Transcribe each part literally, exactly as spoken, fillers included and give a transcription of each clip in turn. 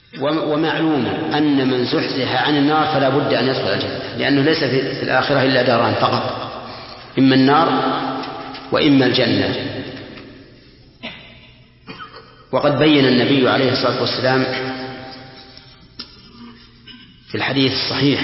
ومعلوم أن من زحزح عن النار فلا بد أن يدخل الجنة، لأنه ليس في الآخرة إلا داران فقط، إما النار وإما الجنة. وقد بين النبي عليه الصلاة والسلام في الحديث الصحيح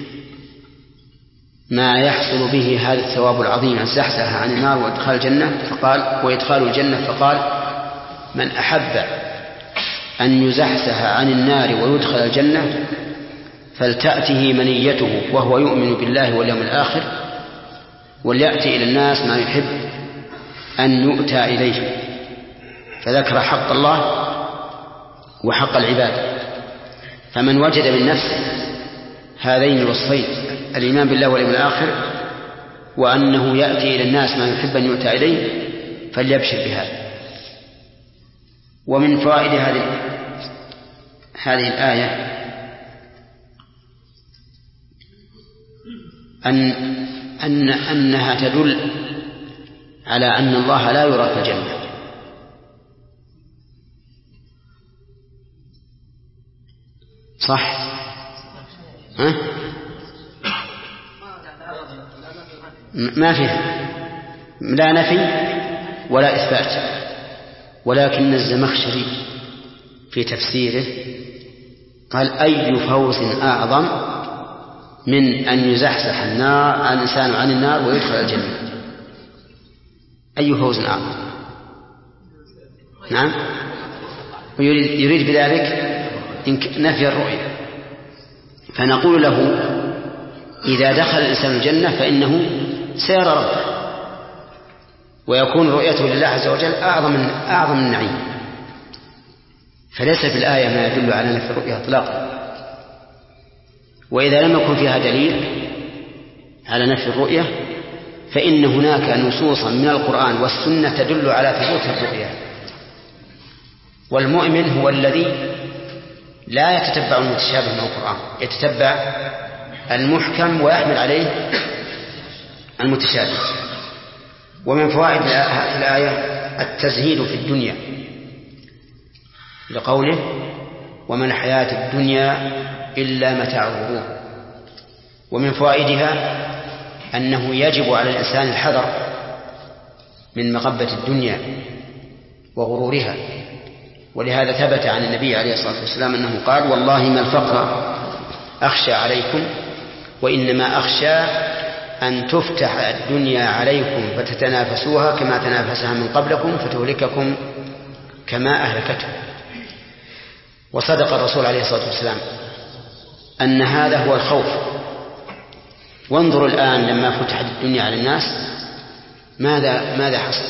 ما يحصل به هذا الثواب العظيم الزحزح عن النار وإدخال الجنة، فقال وإدخال الجنة، فقال من أحب أن يزحزح عن النار ويدخل الجنة فلتأته منيته وهو يؤمن بالله واليوم الآخر وليأتي إلى الناس ما يحب أن يؤتى إليه، فذكر حق الله وحق العباد. فمن وجد من نفسه هذين الوصفين الإيمان بالله واليوم الآخر وأنه يأتي إلى الناس ما يحب أن يؤتى إليه فليبشر بهذا. ومن فوائد هذه هذه الآية أن أن أنها تدل على أن الله لا يرى في الجنة. صح؟ ها؟ ما فيها لا نفي ولا إثبات، ولكن الزمخشري في تفسيره قال أي فوز أعظم من أن يزحزح النار الإنسان عن النار ويدخل الجنة؟ أي فوز أعظم؟ نعم، ويريد يريد بذلك نفي الرؤية. فنقول له إذا دخل الإنسان الجنة فإنه سيرى ربه ويكون رؤيته لله عز وجل أعظم من أعظم النعيم، فليس في الآية ما يدل على نفي الرؤية إطلاقا. وإذا لم يكن فيها دليل على نفي الرؤية فإن هناك نصوصا من القرآن والسنة تدل على ثبوت الرؤية. والمؤمن هو الذي لا يتتبع المتشابه من القرآن، يتتبع المحكم ويحمل عليه المتشابه. ومن فوائد الآية التزهيد في الدنيا لقوله وما الحياة الدنيا إلا متاع الغرور. ومن فوائدها أنه يجب على الإنسان الحذر من مغبة الدنيا وغرورها، ولهذا ثبت عن النبي عليه الصلاة والسلام أنه قال والله ما الفقر أخشى عليكم وإنما أخشى أن تفتح الدنيا عليكم فتتنافسوها كما تنافسها من قبلكم فتهلككم كما أهلكتهم. وصدق الرسول عليه الصلاة والسلام أن هذا هو الخوف. وانظروا الآن لما فتحت الدنيا على الناس ماذا ماذا حصل؟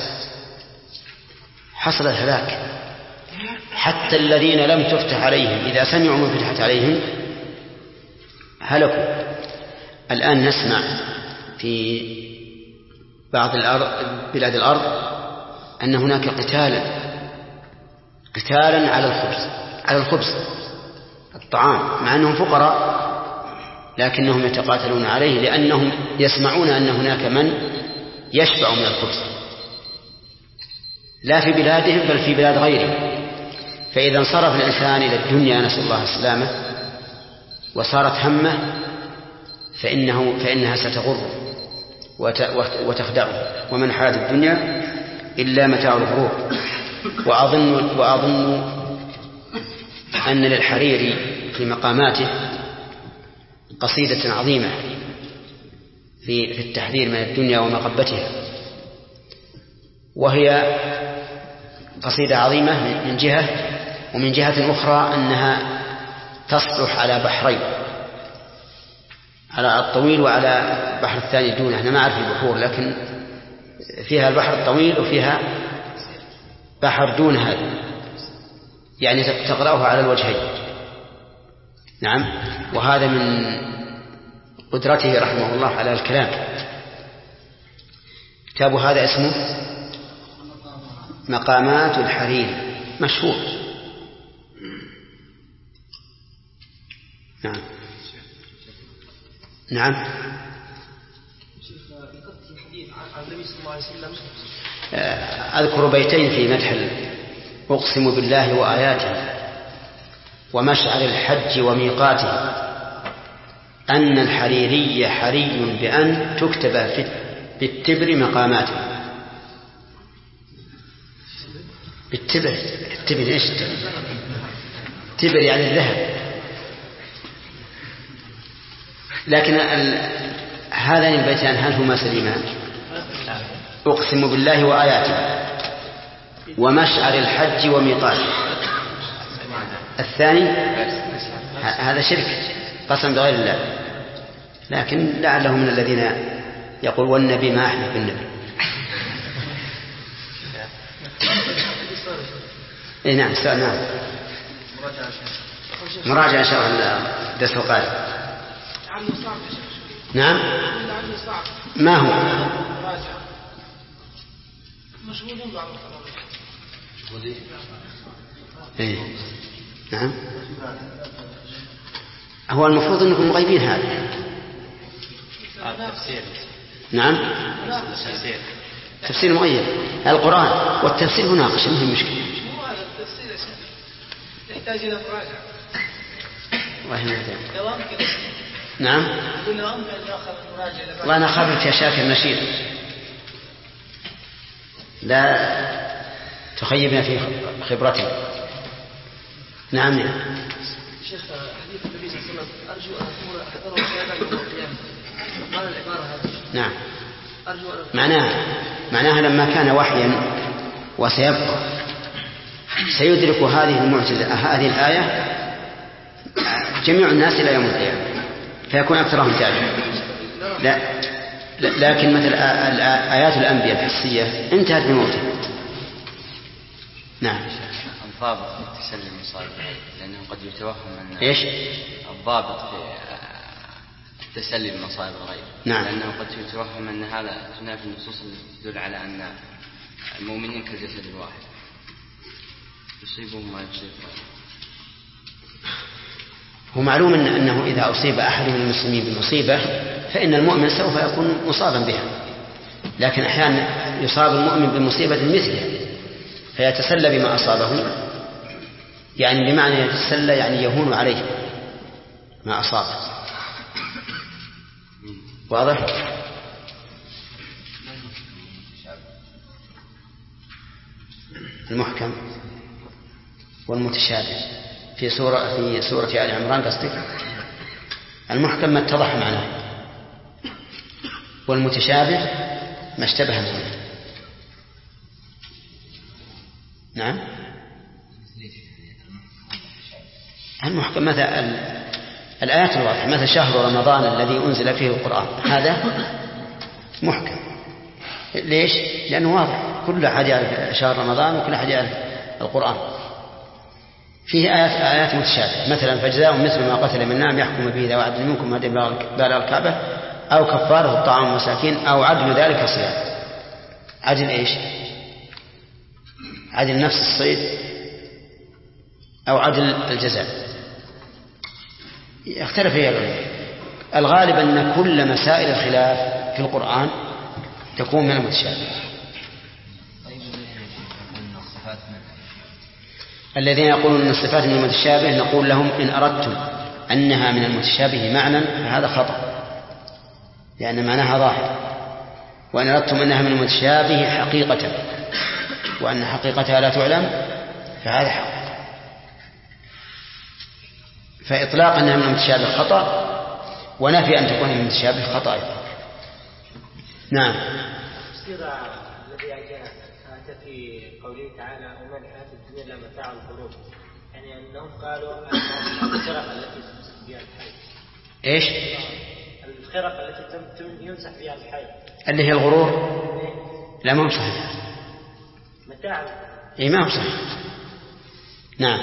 حصل الهلاك. حتى الذين لم تفتح عليهم إذا سمعوا من فتحت عليهم هلكوا. الآن نسمع في بعض الأرض بلاد الأرض أن هناك قتالا قتالا على الخبز على الخبز الطعام، مع أنهم فقراء لكنهم يتقاتلون عليه لأنهم يسمعون أن هناك من يشبع من الخبز لا في بلادهم بل في بلاد غيرهم. فإذا انصرف الإنسان إلى الدنيا نسأل الله السلامة وصارت همه فإنه فإنها ستغر وتخدعه. ومن حياة الدنيا إلا متاع الغرور. وأظن, وأظن أن للحريري في مقاماته قصيدة عظيمة في, في التحذير من الدنيا ومغبتها، وهي قصيدة عظيمة من جهة، ومن جهة أخرى أنها تصلح على بحرين، على الطويل وعلى البحر الثاني دونه. أنا ما أعرف البحور لكن فيها البحر الطويل وفيها بحر دون هذا، يعني تقرأه على الوجهين. نعم. وهذا من قدرته رحمه الله على الكلام. كتاب هذا اسمه مقامات الحريري، مشهور. نعم نعم. أذكر بيتين في مدح أقسم بالله وآياته. ومشعر الحج وميقاته أن الحريري حري بأن تكتب في التبر مقاماته. بالتبر التبر إيش التبر؟ تبر يعني الذهب. لكن هذان البيتان هل هما سليمان؟ أقسم بالله وآياته ومشعر الحج وميقاته. الثاني هذا شرك قسم بغير الله، لكن لعله من الذين يقول والنبي ما أحلف بالنبي. إيه نعم سؤال. نعم مراجعة إن شاء الله درس القادم. نعم ما هو مشغولين بعض إيه نعم هو المفروض أنكم مغيبين هذا. نعم تفسير مغيب القرآن والتفسير مناقش ما هي مشكلة. يحتاج إلى مراجعة. نعم والله أنا خابرت يا شاكر نشيط لا تخيبنا في خبرتي. نعم نعم شيخ حديث النبي صلى الله عليه وسلم أرجو أن أكون أحضره شيئا يوم القيامة. قال العبارة هذه. نعم أرجو أن معناها معناها لما كان وحيا وسيبقى سيدرك هذه المعجزة هذه الآية جميع الناس إلى يوم القيامة فيكون أكثرهم تعلم. لا لكن مثل آيات الأنبياء الحسية انتهت بموته. نعم الضابط في تسلم مصائب لأنه قد يتوهم أن إيش الضابط في تسلي بمصائب الغيب. نعم لأنه قد يتوهم أن هذا تنافي النصوص التي تدل على أن المؤمنين كالجسد الواحد يصيبهم ما يصيبهم. هو معلوم إن أنه إذا أصيب أحد من المسلمين بمصيبة فإن المؤمن سوف يكون مصابا بها، لكن أحيانا يصاب المؤمن بمصيبة مثلها فيتسلى بما أصابه، يعني بمعنى يتسلى يعني يهون عليه ما أصابه. واضح؟ المحكم والمتشابه في سورة في سورة آل عمران قصدك؟ المحكم ما اتضح معناه، والمتشابه ما اشتبه منه. نعم المحكم مثل الآيات الواضحة مثل شهر رمضان الذي أنزل فيه القرآن هذا محكم. ليش؟ لأنه واضح كل أحد يعرف شهر رمضان وكل أحد يعرف القرآن. فيه آيات آيات متشابهة مثلا فجزاء مثل ما قتل من نعم يحكم به ذوي عدل منكم هدي بالغ الكعبة أو كفاره الطعام مساكين أو عدل ذلك صيام. عدل إيش؟ عدل نفس الصيد أو عدل الجزاء يختلف فيها العلماء. الغالب أن كل مسائل الخلاف في القرآن تكون من المتشابه. الذين يقولون أن الصفات من المتشابه نقول لهم إن أردتم أنها من المتشابه معنى فهذا خطأ لأن معناها ظاهر، وإن أردتم أنها من المتشابه حقيقة وأن حقيقتها لا تعلم فهذا حق. فإطلاق أنها من المتشابه خطأ ونفي أن تكون من المتشابه خطأ. نعم في قوله تعالى وما الحياة الدنيا إلا متاع الغرور، يعني أنهم قالوا أن الخرق التي تمسح بها الحي. إيش؟ الخرق التي يمسح بها الحي اللي هي الغرور. لا ما هو صحيح. متاع. إيه ما هو صحيح. نعم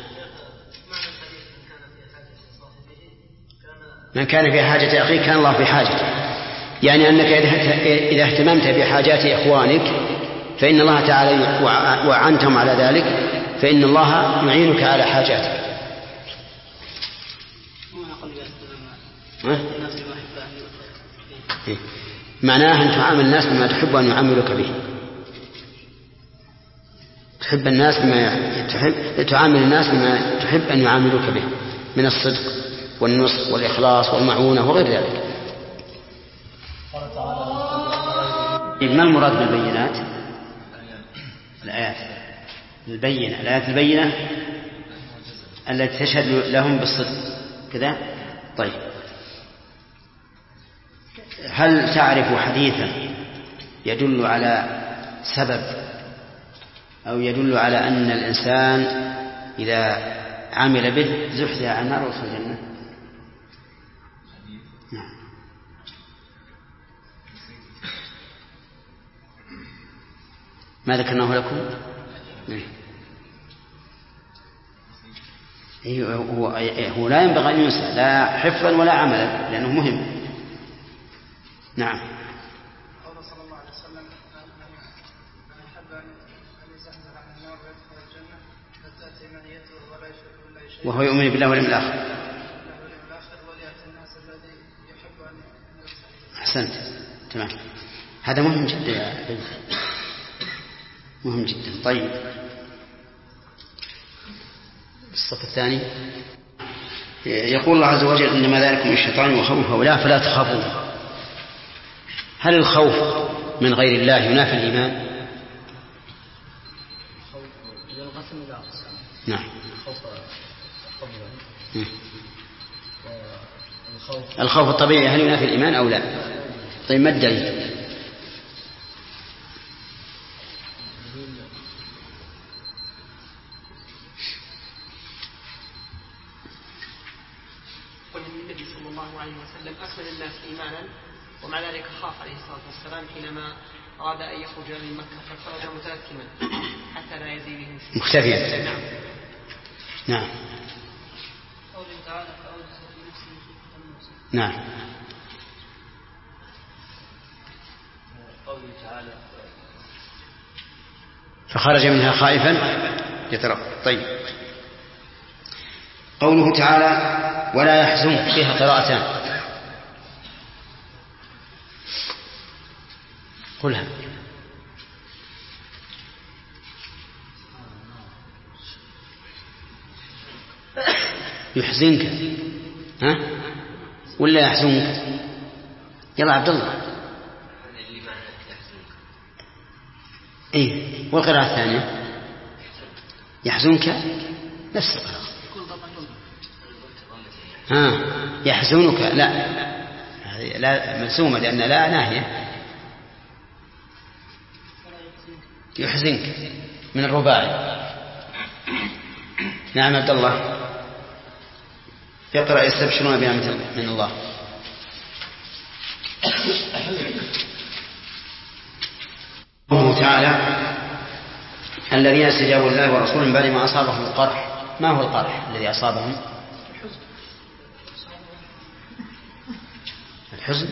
من كان في حاجة أخيه كان الله في حاجته، يعني أنك إذا اهتممت بحاجات إخوانك فإن الله تعالى وعنتم على ذلك فإن الله يعينك على حاجاتك. معناه أن تعامل الناس بما تحب أن يعاملك به. تحب الناس بما تحب تعامل الناس بما تحب أن يعاملوك به من الصدق والنصح والإخلاص والمعونة وغير ذلك. ما المراد بالبينات؟ الآيات البينة الآيات البينة التي تشهد لهم بالصدق كذا. طيب هل تعرف حديثا يدل على سبب أو يدل على أن الإنسان إذا عمل به زحزح عن النار ويدخل الجنة؟ نعم. ما ذكرناه لكم؟ هو هو لا ينبغي أن ينسى لا حفظا ولا عملا لأنه مهم. نعم. قال صلى الله عليه وسلم من أحب أن يزحزح عن النار ويدخل الجنة فتأتي منيته ولا يشرك بالله شيئا وهو يؤمن بالله واليوم الآخر وليأتي الناس الذي يحب أن يزحزح. أحسنت. تمام. هذا مهم جدا يا بنت. مهم جدا. طيب الصف الثاني يقول الله عز وجل إنما ذلكم الشيطان وخوف أولاه فلا تخافوه. هل الخوف من غير الله ينافي الإيمان؟ نعم. الخوف الطبيعي هل ينافي الإيمان أو لا؟ طيب ما الدليل؟ النبي صلى الله عليه وسلم أكمل الناس إيمانا ومع ذلك خاف عليه الصلاة والسلام حينما أراد أن يخرج من مكة فخرج متأثما حتى لا يزيدهم شيء. مختفيا. نعم. نعم. قوله تعالى فأوجس في نفسه. نعم. قوله تعالى فخرج منها خائفا يترقب. طيب قوله تعالى ولا يحزنك فيها قراءتان. قلها. يحزنك ها ولا يحزنك؟ يلا عبد الله. ايه والقراءة الثانية يحزنك نفس القراءة. ها يحزنك لا هذه لا ملزومة لأن لا ناهية. يحزنك من الرباعي. نعم عبد الله. يقرأ يستبشرون بنعمة من الله. قوله تعالى الذين استجابوا لله ورسوله من بعد ما أصابهم القرح. ما هو القرح الذي أصابهم؟ الحزن.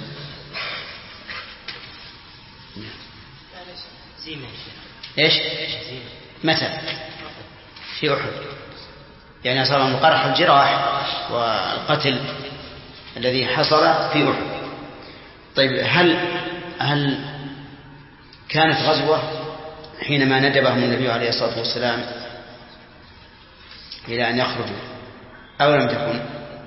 ايش متى؟ في أحد يعني أصابهم القرح الجراح والقتل الذي حصل في أحد. طيب هل هل كانت غزوة حينما ندبهم النبي عليه الصلاة والسلام إلى أن يخرجوا أو لم تكن؟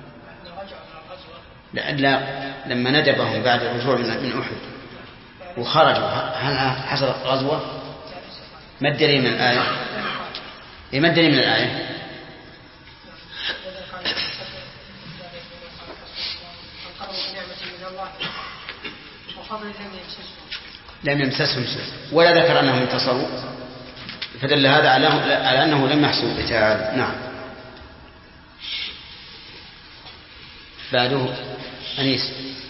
لا لما ندبهم بعد الرجوع من أحد وخرجوا هل حصل غزوة؟ ما الدليل من الآية؟ إيه ما الدليل من الآية؟ لم يمسسهم ولا ذكر أنهم انتصروا فدل هذا على أنه لم يحصل قتال. نعم. بعده أنيس.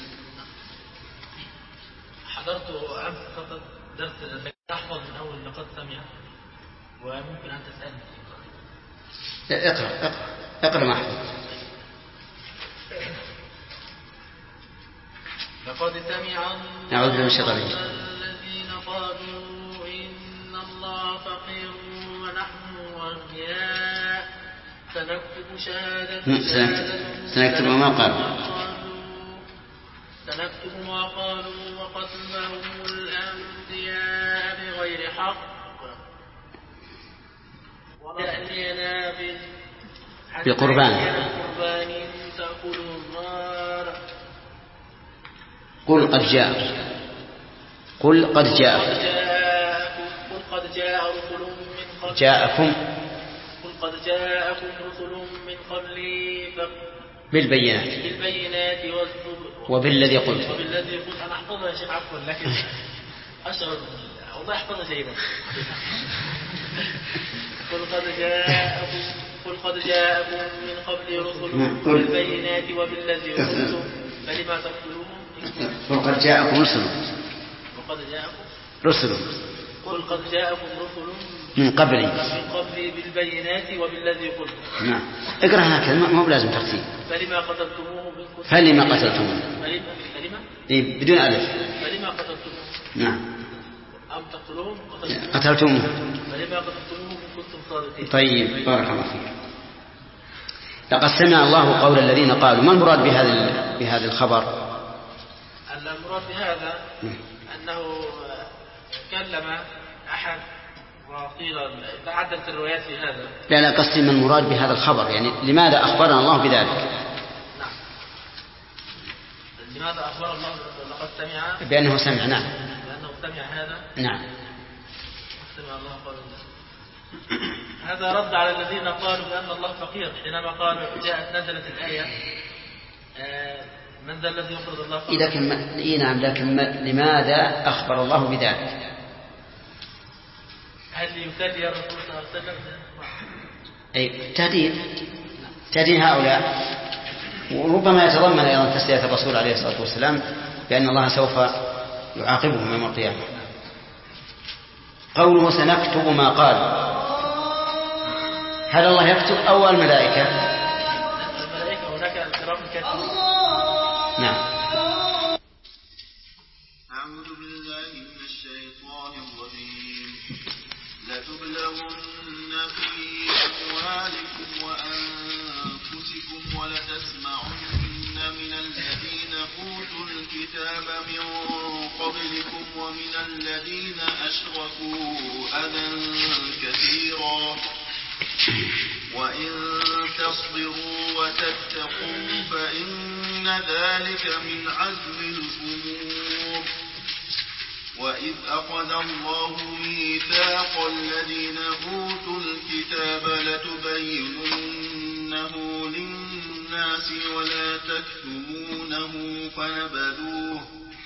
حضرت أمس فقط درس تحفظ من أول لقد سمع وممكن أن تسألني. اقرأ اقرأ اقرأ ما حفظ. لقد سمع نعوذ بالله من الشيطان الرجيم. الذين قالوا إن الله فقير ونحن أغنياء سنكتب شهادة سنكتب ما قالوا سنكتب ما قالوا وقتلهم الأنبياء بغير حق ينابل بقربان بقربان تأكله النار. قل قد جاء قل قد جاء قل قد جاء رسل من قبل جاءكم قل قد جاءكم رسل من قبلي بالبينات بالبينات والزبر وبالذي قلت وبالذي قلت. أنا أحفظها يا شيخ عفوا لكن أشعر والله أحفظها جيدا. قل قد جاءكم قل قد جاءكم من قبل رسل بالبينات وبالذي قلتم فلما تقتلون قل قد جاءكم رسل وقد جاءكم رسل قل قد جاءكم رسل من قبلي من قبل بالبينات وبالذي قلتم. نعم اقرأ هكذا ما بلازم ترتيب. فلما قتلتموه من كنتم فلما قتلتموه فلما فلما إيه بدون ألف. فلما قتلتموه نعم أم تقتلوهم قتلتموه فلما قتلتموه من كنتم صادقين. طيب بارك الله فيك. لقد سمع الله قول الذين قالوا. ما المراد بهذا بهذا الخبر؟ المراد بهذا أنه كلم أحد وقيل تعددت الروايات في هذا. لا لا قصدي ما المراد بهذا الخبر، يعني لماذا أخبرنا الله بذلك؟ نعم لماذا أخبر الله لقد سمع بأنه سمع. نعم لأنه سمع هذا. نعم سمع الله قول هذا رد على الذين قالوا بأن الله فقير حينما قالوا جاءت نزلت الآية من ذا الذي يقرض الله فقير. لكن إيه نعم لكن لماذا أخبر الله بذلك؟ هل يكلي الرسول صلى الله عليه وسلم؟ أي تهديد تهديد هؤلاء، وربما يتضمن أيضا تسلية الرسول عليه الصلاة والسلام بأن الله سوف يعاقبهم يوم القيامة. قوله سنكتب ما قال، هل الله يكتب أو الملائكة؟ الملائكة هناك الكرام الكاتبين. نعم. أعوذ بالله من الشيطان الرجيم. لتبلغن في أموالكم وأنفسكم ولتسمعن من الذين أوتوا الكتاب من قبلكم ومن الذين أشركوا أذى كثيرا وإن تصبروا وتتقوا فإن ذلك من عزم الأمور. وإذ أخذ الله ميثاق الذين أوتوا الكتاب لتبيننه للناس ولا تكتمونه فنبذوه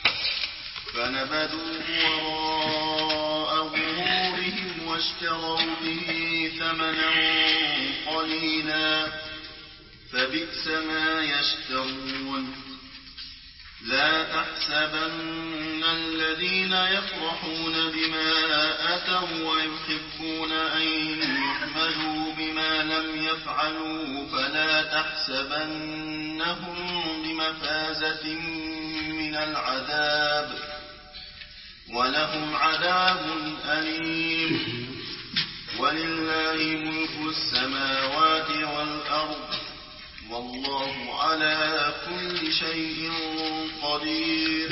فنبذوه وراء ظهورهم واشتروا به ثمنا قليلا فبئس ما يشترون. لا تحسبن الذين يفرحون بما أتوا ويحبون أن يحمدوا بما لم يفعلوا فلا تحسبنهم بمفازة من العذاب ولهم عذاب أليم. ولله ملك السماوات والأرض والله على كل شيء قدير.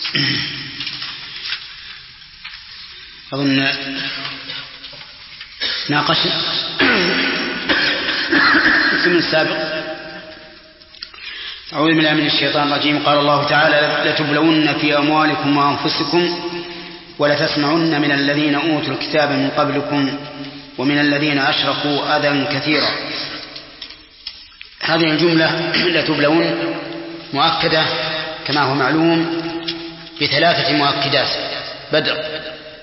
أظن ناقشنا في السابق. أعوذ بالله من الشيطان الرجيم. قال الله تعالى لتبلون في أموالكم وأنفسكم ولتسمعن من الذين أوتوا الكتاب من قبلكم ومن الذين أشركوا أذى كثيرا. هذه الجملة لتبلون مؤكدة كما هو معلوم بثلاثة مؤكدات. بدر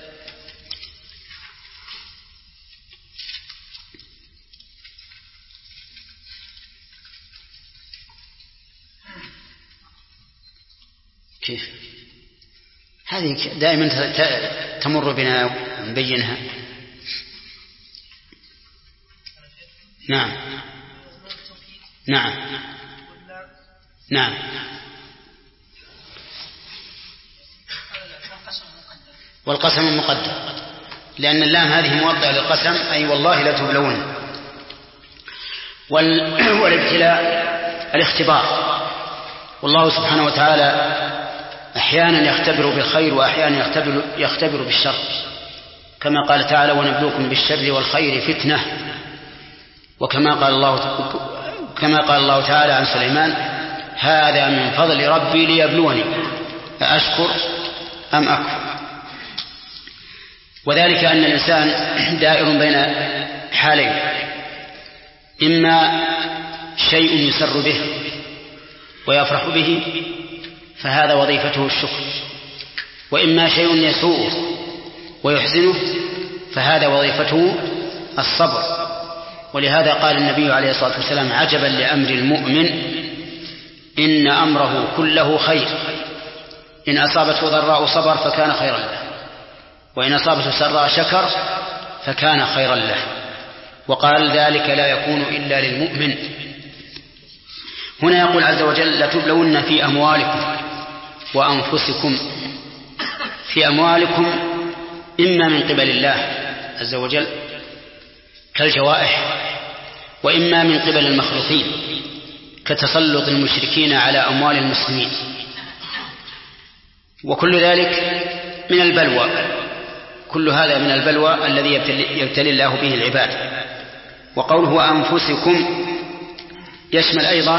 كيف هذه دائما تمر بنا ونبينها. نعم نعم نعم والقسم مقدم لأن اللام هذه موضع للقسم أي والله لا تبلون. والابتلاء الاختبار، والله سبحانه وتعالى أحيانا يختبر بالخير وأحيانا يختبر, يختبر بالشر كما قال تعالى ونبلوكم بالشر والخير فتنة وكما قال الله كما قال الله تعالى عن سليمان: هذا من فضل ربي ليبلوني أأشكر أم أكفر. وذلك أن الإنسان دائر بين حالين: إما شيء يسر به ويفرح به فهذا وظيفته الشكر، وإما شيء يسوءه ويحزنه فهذا وظيفته الصبر. ولهذا قال النبي عليه الصلاة والسلام: عجبا لأمر المؤمن إن أمره كله خير، إن أصابته ضراء صبر فكان خيرا له، وإن أصابته سراء شكر فكان خيرا له. وقال: ذلك لا يكون إلا للمؤمن. هنا يقول عز وجل: لتبلون في أموالكم وأنفسكم. في أموالكم إما من قبل الله عز وجل كالجوائح، وإما من قبل المخلوقين كتسلط المشركين على أموال المسلمين، وكل ذلك من البلوى. كل هذا من البلوى الذي يبتلي الله به العباد. وقوله وأنفسكم يشمل أيضا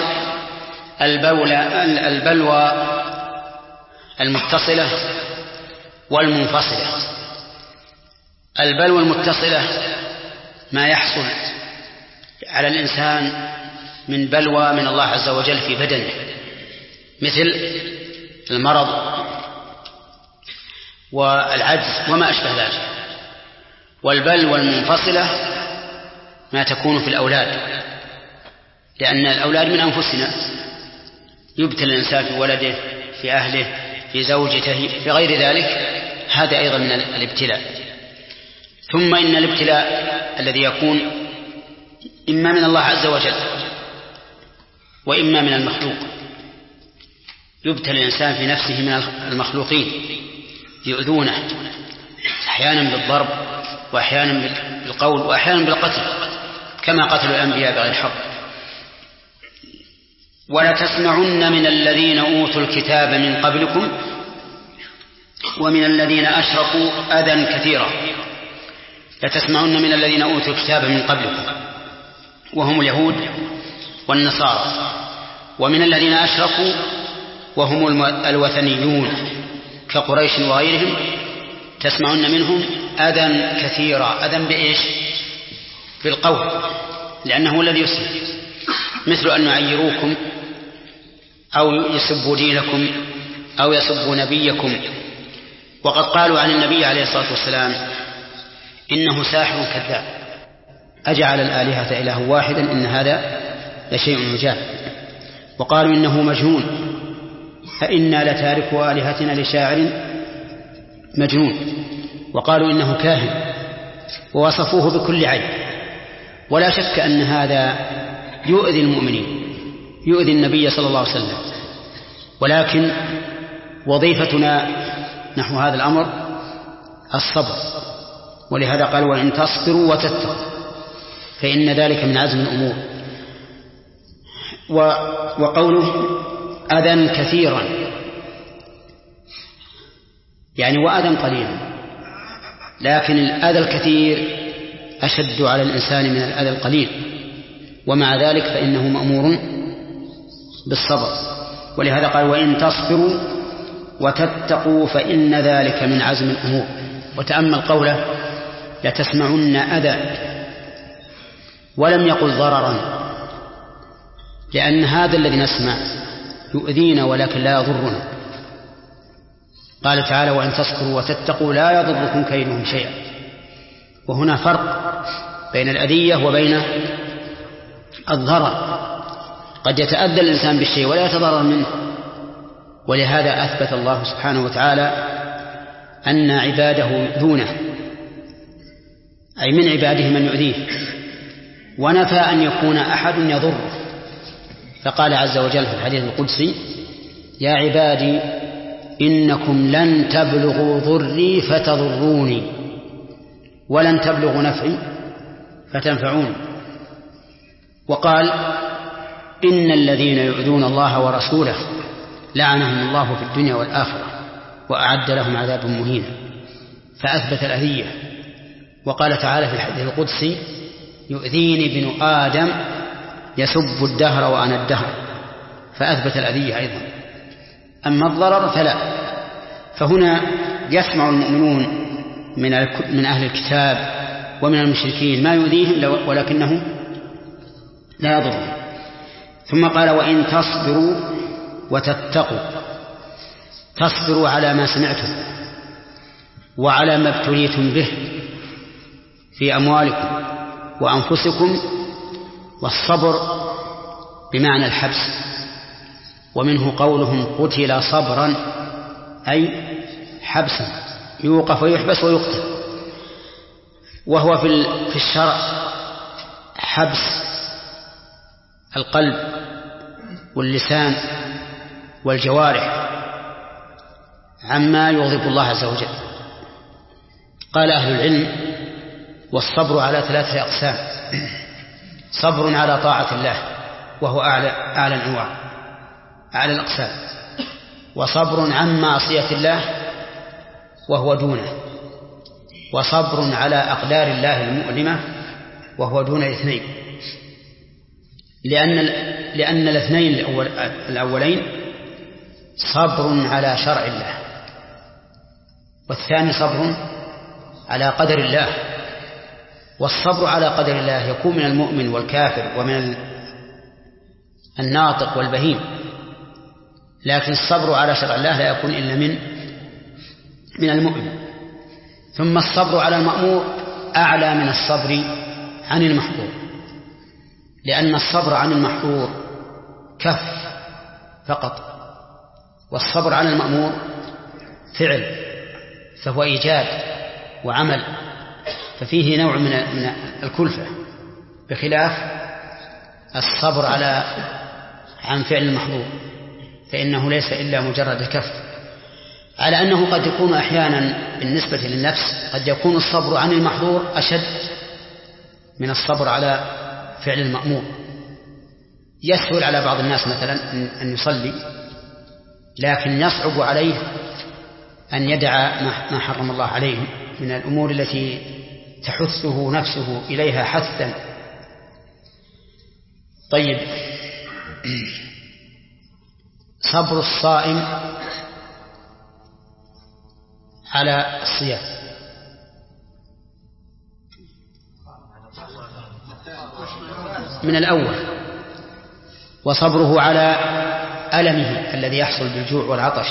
البلوى المتصلة والمنفصلة. البلوى المتصلة ما يحصل على الإنسان من بلوى من الله عز وجل في بدنه، مثل المرض والعجز وما أشبه ذلك. والبلوى المنفصلة ما تكون في الأولاد، لأن الأولاد من أنفسنا، يبتلى الإنسان في ولده، في أهله، في زوجته، في غير ذلك. هذا أيضا من الابتلاء. ثم إن الابتلاء الذي يكون إما من الله عز وجل وإما من المخلوق. يبتلى الإنسان في نفسه من المخلوقين يؤذونه، أحيانا بالضرب وأحيانا بالقول وأحيانا بالقتل، كما قتلوا الأنبياء بغير حق. ولتسمعن من الذين أوتوا الكتاب من قبلكم ومن الذين أشركوا أذى كثيرا. لتسمعن من الذين أوتوا الكتاب من قبلكم وهم اليهود والنصارى، ومن الذين أشركوا وهم الوثنيون كقريش وغيرهم، تسمعن منهم أذى كثيرا. أذى بإيش؟ بالقول، لأنه الذي يسلم، مثل أن يعيروكم أو يسبوا دينكم أو يسبوا نبيكم. وقد قالوا عن النبي عليه الصلاة والسلام إنه ساحر كذاب، أجعل الآلهة إله واحدا إن هذا لشيء عجاب. وقالوا إنه مجنون، أئنا لتاركوا آلهتنا لشاعر مجنون. وقالوا إنه كاهن، ووصفوه بكل عيب. ولا شك أن هذا يؤذي المؤمنين، يؤذي النبي صلى الله عليه وسلم. ولكن وظيفتنا نحو هذا الأمر الصبر. ولهذا قال: وإن تصبروا وتتقوا فإن ذلك من عزم الأمور. وقوله أذى كثيرا يعني وأذى قليلا، لكن الأذى الكثير أشد على الإنسان من الأذى القليل، ومع ذلك فإنه مأمور بالصبر. ولهذا قال: وإن تصبروا وتتقوا فإن ذلك من عزم الأمور. وتأمل قوله: لتسمعن أذى، ولم يقل ضررا، لأن هذا الذي نسمع يؤذينا ولكن لا يضرنا. قال تعالى: وإن تصبروا وتتقوا لا يضركم كيدهم شيئا. وهنا فرق بين الأذية وبين الضرر. قد يتأذى الإنسان بالشيء ولا يتضرر منه. ولهذا أثبت الله سبحانه وتعالى أن عباده يؤذونه، أي من عباده من يؤذيه، ونفى أن يكون أحد يضره. فقال عز وجل في الحديث القدسي: يا عبادي إنكم لن تبلغوا ضري فتضروني ولن تبلغوا نفعي فتنفعون. وقال: إن الذين يؤذون الله ورسوله لعنهم الله في الدنيا والآخرة وأعد لهم عذابا مهينا. فأثبت الأذية. وقال تعالى في الحديث القدسي: يؤذيني ابن آدم يسب الدهر وأنا الدهر، فأثبت الأذية أيضا. أما الضرر فلا. فهنا يسمع المؤمنون من أهل الكتاب ومن المشركين ما يؤذيهم ولكنه لا يضرهم. ثم قال وإن تصبروا وتتقوا، تصبروا على ما سمعتم وعلى ما ابتليتم به في أموالكم وأنفسكم. والصبر بمعنى الحبس، ومنه قولهم قتل صبرا أي حبسا، يوقف ويحبس ويقتل. وهو في الشرع حبس القلب واللسان والجوارح عما يغضب الله عز وجل. قال أهل العلم والصبر على ثلاثة أقسام: صبر على طاعة الله وهو أعلى أعلى الأنواع أعلى الأقسام، وصبر عن معصية الله وهو دونه، وصبر على أقدار الله المؤلمة وهو دون الاثنين، لأن لأن الاثنين الأول الأولين صبر على شرع الله، والثاني صبر على قدر الله. والصبر على قدر الله يكون من المؤمن والكافر ومن الناطق والبهيم، لكن الصبر على شرع الله لا يكون إلا من من المؤمن. ثم الصبر على المأمور أعلى من الصبر عن المحظور، لأن الصبر عن المحظور كف فقط، والصبر عن المأمور فعل، فهو إيجاد وعمل، ففيه نوع من من الكلفة، بخلاف الصبر على عن فعل المحظور فإنه ليس إلا مجرد كف. على أنه قد يكون أحيانا بالنسبة للنفس قد يكون الصبر عن المحظور أشد من الصبر على فعل المأمور. يسهل على بعض الناس مثلا أن يصلي، لكن يصعب عليه أن يدع ما حرم الله عليه من الأمور التي تحثه نفسه إليها حثا. طيب، صبر الصائم على الصيام من الأول، وصبره على ألمه الذي يحصل بالجوع والعطش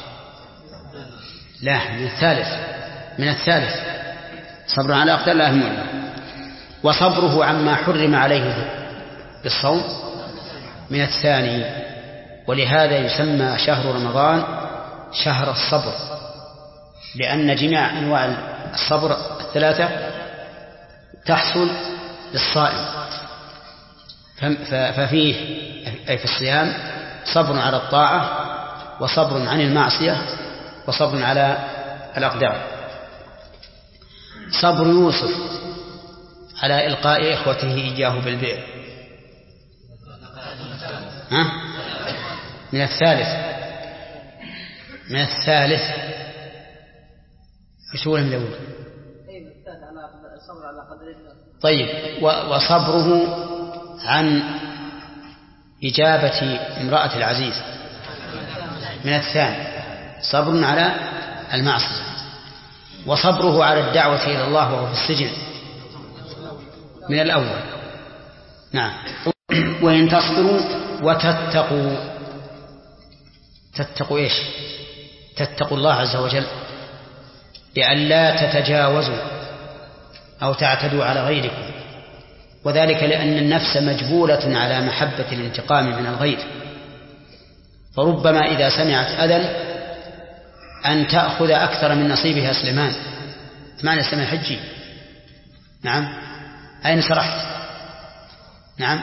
لا من الثالث من الثالث صبر على أقدار الله المؤلمة. وصبره عما حرم عليه بالصوم من الثاني. ولهذا يسمى شهر رمضان شهر الصبر، لأن جميع أنواع الصبر الثلاثة تحصل للصائم. ففيه أي في الصيام صبر على الطاعة، وصبر عن المعصية، وصبر على الأقدار. صبر يوسف على إلقاء إخوته إياه بالبئر ها؟ من الثالث من الثالث ايش هو المدون؟ طيب، وصبره عن إجابة امرأة العزيز من الثاني صبر على المعصية. وصبره على الدعوة إلى الله وهو في السجن من الأول. نعم. وإن تصبروا وتتقوا، تتقوا إيش؟ تتقوا الله عز وجل بأن لا تتجاوزوا أو تعتدوا على غيركم، وذلك لأن النفس مجبولة على محبة الانتقام من الغير، فربما إذا سمعت أذى أن تأخذ أكثر من نصيبها. سليمان معنى سليمان حجي. نعم. أين سرحت؟ نعم.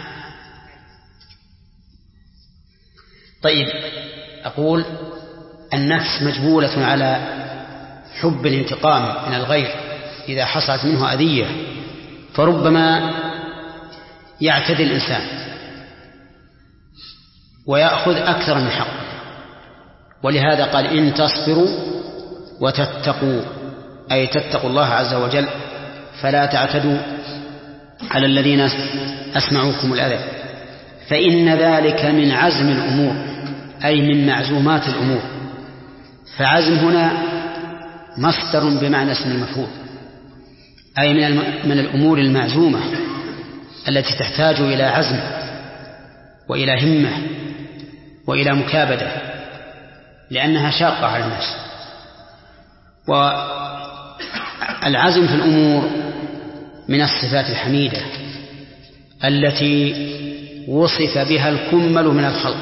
طيب، أقول النفس مجبولة على حب الانتقام من الغير إذا حصلت منه أذية، فربما يعتدي الإنسان ويأخذ أكثر من حقه. ولهذا قال إن تصبروا وتتقوا، أي تتقوا الله عز وجل فلا تعتدوا على الذين أسمعوكم الأذى فإن ذلك من عزم الأمور أي من معزومات الأمور. فعزم هنا مصدر بمعنى اسم المفعول أي من من الأمور المعزومة التي تحتاج إلى عزم وإلى همة وإلى مكابدة لأنها شاقة على الناس. والعزم في الأمور من الصفات الحميدة التي وصف بها الكمل من الخلق.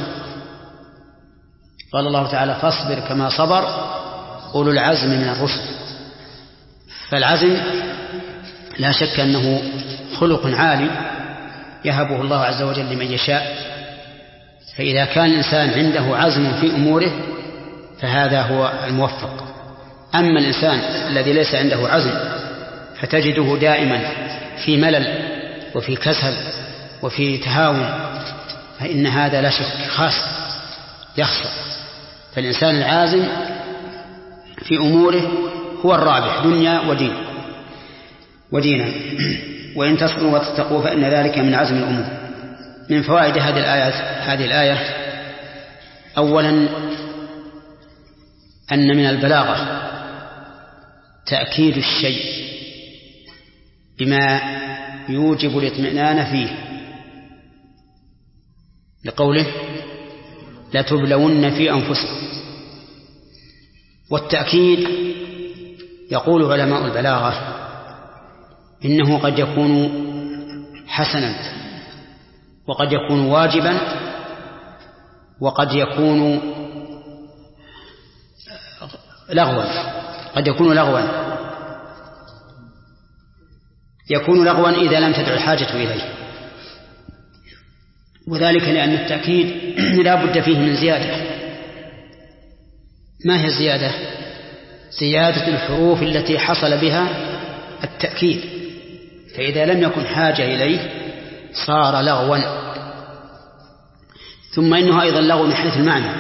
قال الله تعالى فاصبر كما صبر أولو العزم من الرسل. فالعزم لا شك أنه خلق عالي يهبه الله عز وجل لمن يشاء. فإذا كان الإنسان عنده عزم في أموره فهذا هو الموفق. أما الإنسان الذي ليس عنده عزم فتجده دائما في ملل وفي كسل وفي تهاون فإن هذا لا شك خاص يخسر. فالإنسان العازم في أموره هو الرابح دنيا ودين ودينا. وإن تصبروا وتتقوا فإن ذلك من عزم الأمور. من فوائد هذه الآية هذه الآية أولا أن من البلاغة تأكيد الشيء بما يوجب الاطمئنان فيه لقوله لتبلون في أنفسكم. والتأكيد يقول علماء البلاغة إنه قد يكون حسنا وقد يكون واجبا وقد يكون لغوا. قد يكون لغوا يكون لغوا إذا لم تدع الحاجة إليه. وذلك لأن التأكيد لا بد فيه من زيادة. ما هي الزيادة؟ زيادة الحروف التي حصل بها التأكيد. فإذا لم يكن حاجة إليه صار لغوا. ثم إنه أيضا لغو من حيث المعنى.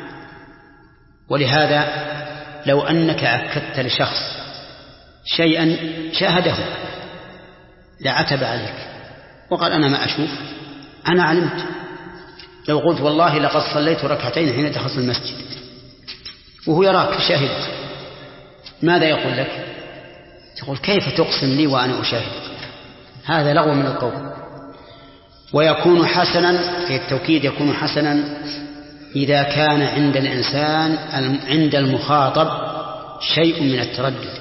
ولهذا لو أنك أكدت لشخص شيئا شاهده لعتب عليك وقال أنا ما أشوف أنا علمت. لو قلت والله لقد صليت ركعتين حين دخلت المسجد وهو يراك شاهدك ماذا يقول لك؟ تقول كيف تقسم لي وأنا أشاهدك؟ هذا لغو من القول. ويكون حسنا في التوكيد يكون حسنا إذا كان عند الإنسان عند المخاطب شيء من التردد.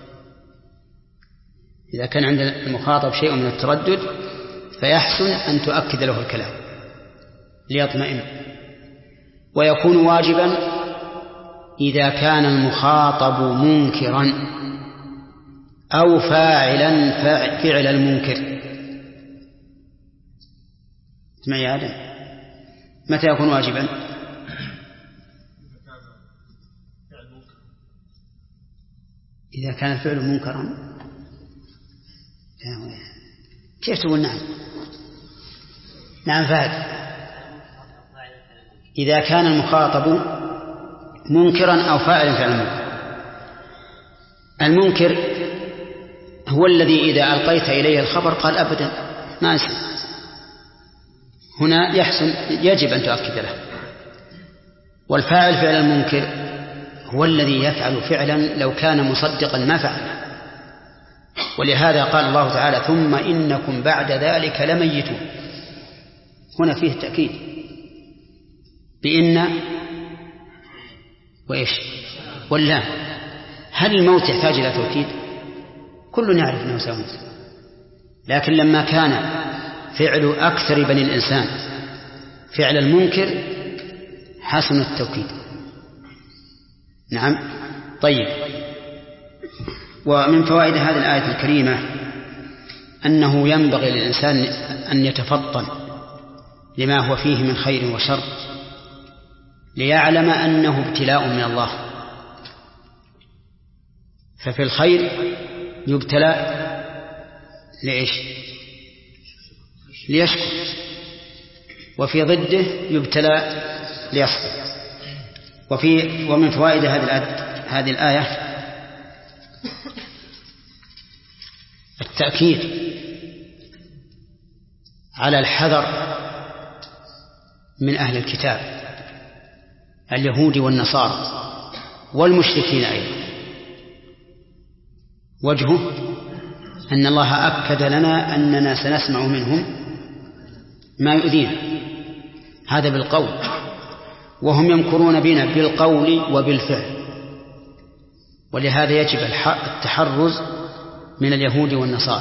إذا كان عند المخاطب شيء من التردد فيحسن أن تؤكد له الكلام ليطمئن. ويكون واجبا إذا كان المخاطب منكرا أو فاعلا فعل المنكر. اسمع يا آدم متى يكون واجبا؟ إذا كان الفعل منكرا. كيف تقول نعم؟ نعم فهد. إذا كان المخاطب منكرا أو فاعلا فعل المنكر. المنكر هو الذي إذا ألقيت إليه الخبر قال أبدا ما أسمع. هنا يحسن يجب أن تؤكد له. والفاعل فعل المنكر هو الذي يفعل فعلا لو كان مصدقا ما فعله. ولهذا قال الله تعالى ثم إنكم بعد ذلك لميتون. هنا فيه التأكيد بإن وإيش واللام. هل الموت يحتاج إلى توكيد؟ كل يعرف أنه سيموت. لكن لما كان فعل أكثر بني الإنسان فعل المنكر حسن التوكيد. نعم. طيب. ومن فوائد هذه الآية الكريمة أنه ينبغي للإنسان أن يتفطن لما هو فيه من خير وشر ليعلم أنه ابتلاء من الله. ففي الخير يبتلى لإيش؟ ليشكر. وفي ضده يبتلى ليصبر. وفي ومن فوائد هذه الآية التأكيد على الحذر من أهل الكتاب اليهود والنصارى والمشركين أيضا. وجهه أن الله أكد لنا أننا سنسمع منهم ما يؤذينا، هذا بالقول، وهم يمكرون بنا بالقول وبالفعل. ولهذا يجب التحرز من اليهود والنصارى،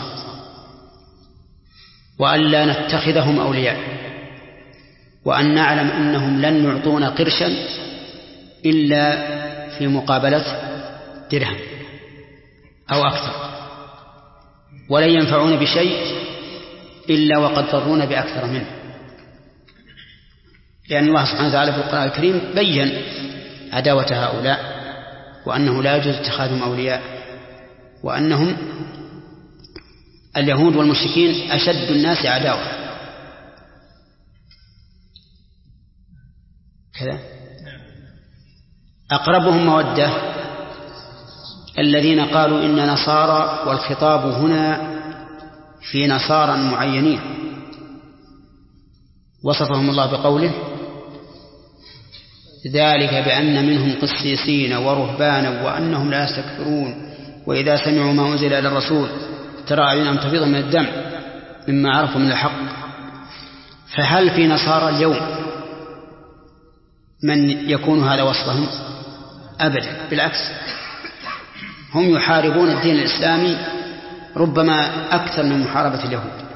وألا نتخذهم أولياء، وأن نعلم أنهم لن يعطونا قرشا إلا في مقابلة درهم أو أكثر، ولن ينفعون بشيء إلا وقد ضرونا بأكثر منه، لأن الله سبحانه وتعالى في القرآن الكريم بيّن عداوة هؤلاء، وأنه لا يجوز اتخاذهم أولياء، وأنهم اليهود والمشركين أشد الناس عداوة. كذا أقربهم مودة الذين قالوا إن نصارى، والخطاب هنا في نصارى معينين وصفهم الله بقوله ذلك بأن منهم قسيسين ورهبانا وأنهم لا يستكبرون وإذا سمعوا ما أنزل إلى الرسول ترى أعينهم تفيض من الدم مما عرفوا من الحق. فهل في نصارى اليوم من يكون هذا وصفهم؟ أبدا، بالعكس، هم يحاربون الدين الإسلامي ربما أكثر من محاربة اليهود،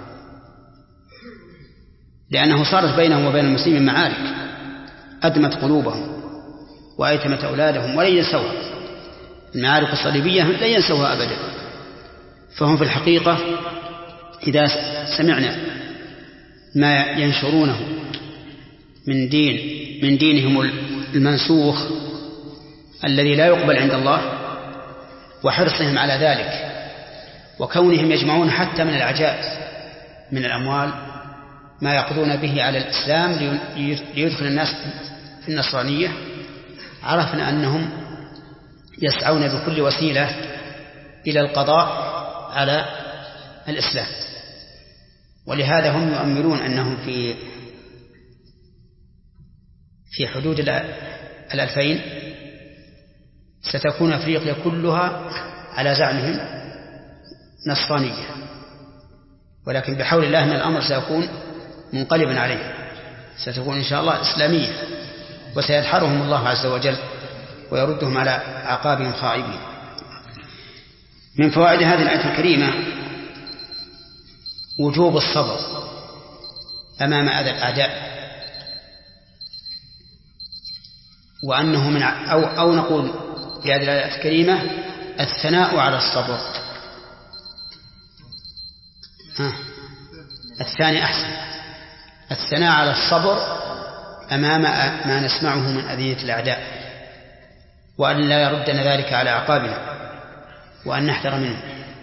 لأنه صارت بينهم وبين المسلمين معارك أدمت قلوبهم وأيتمت أولادهم ولن ينسوها. المعارك الصليبية لن ينسوها أبدا. فهم في الحقيقة إذا سمعنا ما ينشرونه من دين من دينهم المنسوخ الذي لا يقبل عند الله، وحرصهم على ذلك، وكونهم يجمعون حتى من العجائز من الأموال ما يقضون به على الإسلام ليدخل الناس في النصرانية، عرفنا أنهم يسعون بكل وسيلة إلى القضاء على الإسلام. ولهذا هم يؤملون أنهم في في حدود الألفين ستكون أفريقيا كلها على زعمهم نصرانية، ولكن بحول الله أن الأمر سيكون منقلبا عليه، ستكون إن شاء الله إسلامية، وسيدحرهم الله عز وجل ويردهم على أعقابهم خائبين. من فوائد هذه الآية الكريمة وجوب الصبر أمام أذى الأعداء، وأنه من أو, أو نقول في هذه الآية الكريمة الثناء على الصبر. ها. الثاني أحسن، الثناء على الصبر أمام ما نسمعه من أذية الأعداء، وأن لا يردنا ذلك على أعقابنا، وأن نحذر منه.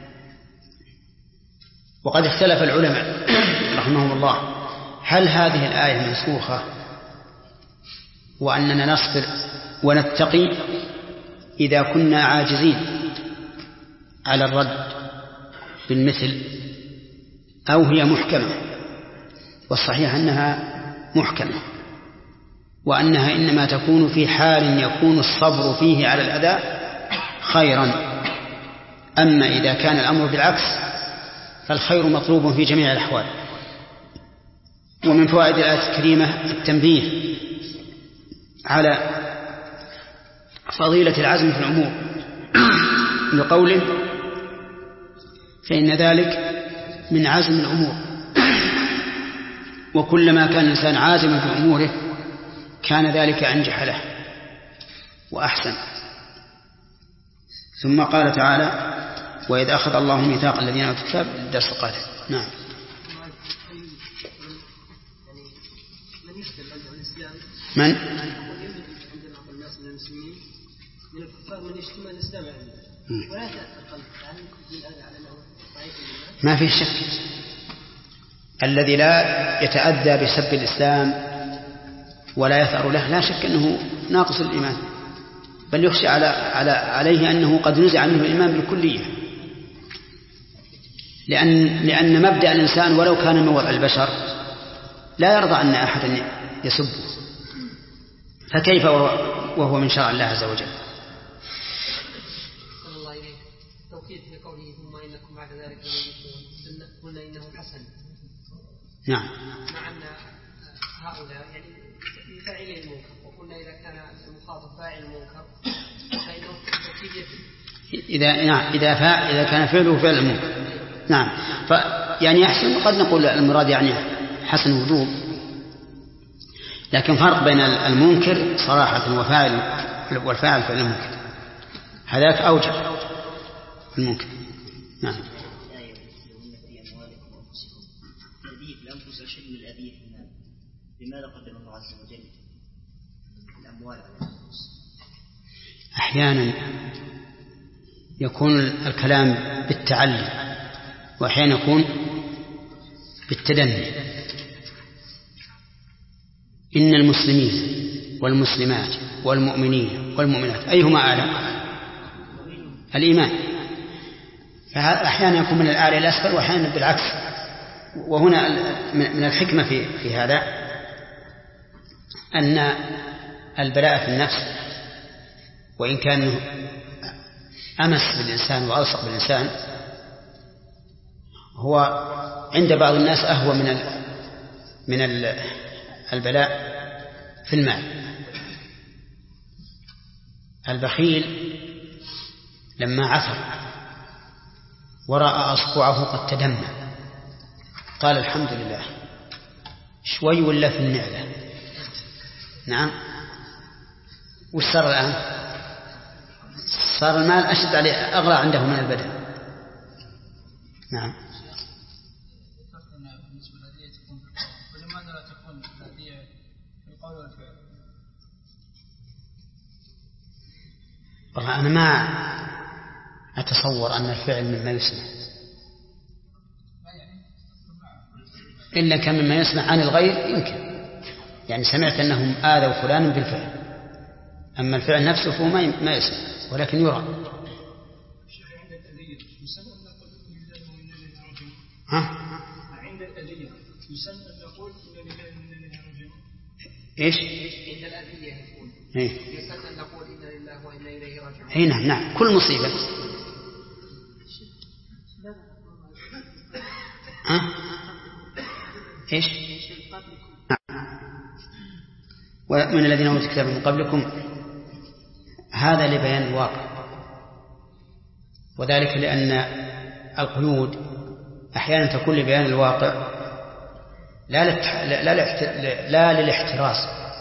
وقد اختلف العلماء رحمهم الله هل هذه الآية منسوخة وأننا نصبر ونتقي إذا كنا عاجزين على الرد بالمثل، أو هي محكمة؟ والصحيح أنها محكمة، وأنها إنما تكون في حال يكون الصبر فيه على الأذى خيرا. أما إذا كان الأمر بالعكس فالخير مطلوب في جميع الأحوال. ومن فوائد الآية الكريمة التنبيه على فضيلة العزم في الأمور بقوله فإن ذلك من عزم الأمور، وكلما كان الإنسان عازما في أموره كان ذلك أنجح له وأحسن. ثم قال تعالى وإذ أخذ الله ميثاق الذين أوتوا الكتاب الدرس قاله. نعم. من؟ ما في شك الذي لا يتأذى بسب الإسلام ولا يثأر له لا شك أنه ناقص الإيمان، بل يخشى على على عليه أنه قد نزع منه الإيمان بالكلية. لأن, لأن مبدأ الإنسان ولو كان من وضع البشر لا يرضى أن أحدا يسبه، فكيف وهو من شرع الله عز وجل. صلى الله عليه توكيد في قوله ثم إنكم بعد ذلك لميتون قلنا إنه حسن. نعم. مع أن هؤلاء يعني فاعلين المنكر، وقلنا إذا كان المخاطب فاعل المنكر فإنه توكيد يجب. إذا نعم إذا فاعل إذا كان فعله فعل المنكر. نعم. ف يعني يحسن، قد نقول المراد يعني حسن وجوب، لكن فرق بين المنكر صراحة وفاعل والفاعل فعل المنكر، هذاك أوجب المنكر. نعم. لماذا قدم الله عز وجل الأموال على الأنفس؟ أحيانا يكون الكلام بالتعلي، وأحيانا يكون بالتدني. إن المسلمين والمسلمات والمؤمنين والمؤمنات أيهما أعلى؟ الإيمان. فأحيانا يكون من الأعلى إلى الأسفل، وأحيانا بالعكس. وهنا من الحكمة في في هذا أن البلاء في النفس وإن كان أمس بالإنسان وألصق بالإنسان هو عند بعض الناس أهوى من من البلاء في المال. البخيل لما عثر ورأى أصبعه قد تدمى قال الحمد لله، شوي ولا في النعلة. نعم. وش صار الآن؟ صار المال أشد عليه، أغلى عنده من البدن. نعم. والله أنا ما أتصور أن الفعل مما يسمع، إلا كان مما يسمع عن الغير يمكن، يعني سمعت أنهم آذوا فلان بالفعل، أما الفعل نفسه فهو ما يسمع ولكن يرى. ها؟ عند الأذية يسمى أن نقول إن لله وإنا إليه راجعون. إيش؟ عند الأذية يقول. إيه. يسمى أن نقول إن لله وإنا إليه راجعون. إيه نعم نعم. كل مصيبة. ها؟ إيش؟ نعم. ومن الذين أوتوا الكتاب من قبلكم، هذا لبيان الواقع، وذلك لأن القيود أحيانا تكون لبيان الواقع لا, للتح... لا, للحت... لا للاحتراز،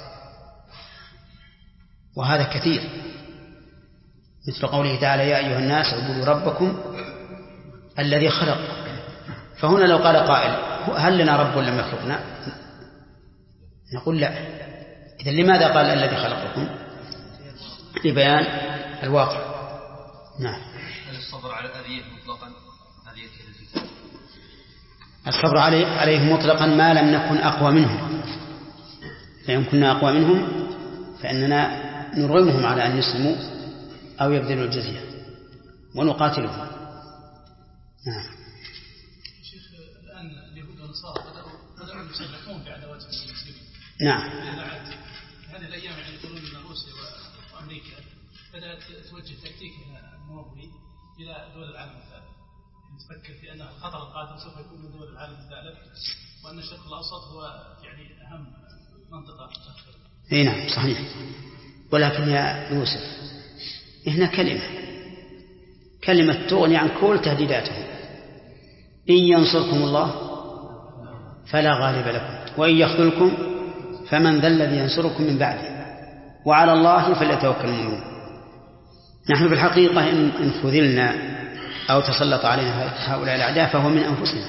وهذا كثير، مثل قوله تعالى يا أيها الناس اعبدوا ربكم الذي خلق. فهنا لو قال قائل هل لنا رب لم يخلقنا؟ نقول لا. إذا لماذا قال الذي خلقكم؟ لبيان الواقع. نعم. الصبر على الأذية مطلقا أذية الكتاب، الصبر عليه عليه مطلقا ما لم نكن أقوى منهم، فإن كنا أقوى منهم فإننا نرغمهم على أن يسلموا أو يبذلوا الجزية ونقاتلهم. نعم. شيخ الآن اليهود والنصارى بدأوا يسلحون بعداوات المسلمين. نعم. هذه الأيام يعني يقولون أن روسيا وأمريكا بدأت توجه تكتيكها الموضوعي إلى دول العالم الثالث، تفكر في أن الخطر القادم سوف يكون من دول العالم الثالث، وأن الشرق الأوسط هو يعني أهم منطقة. اي نعم صحيح. ولكن يا يوسف هنا كلمة كلمة تغني عن كل تهديداتهم. إن ينصركم الله فلا غالب لكم وإن يخذلكم فمن ذا الذي ينصركم من بعده وعلى الله فليتوكل المؤمنون. نحن في الحقيقة إن خذلنا أو تسلط علينا هؤلاء الأعداء فهو من أنفسنا،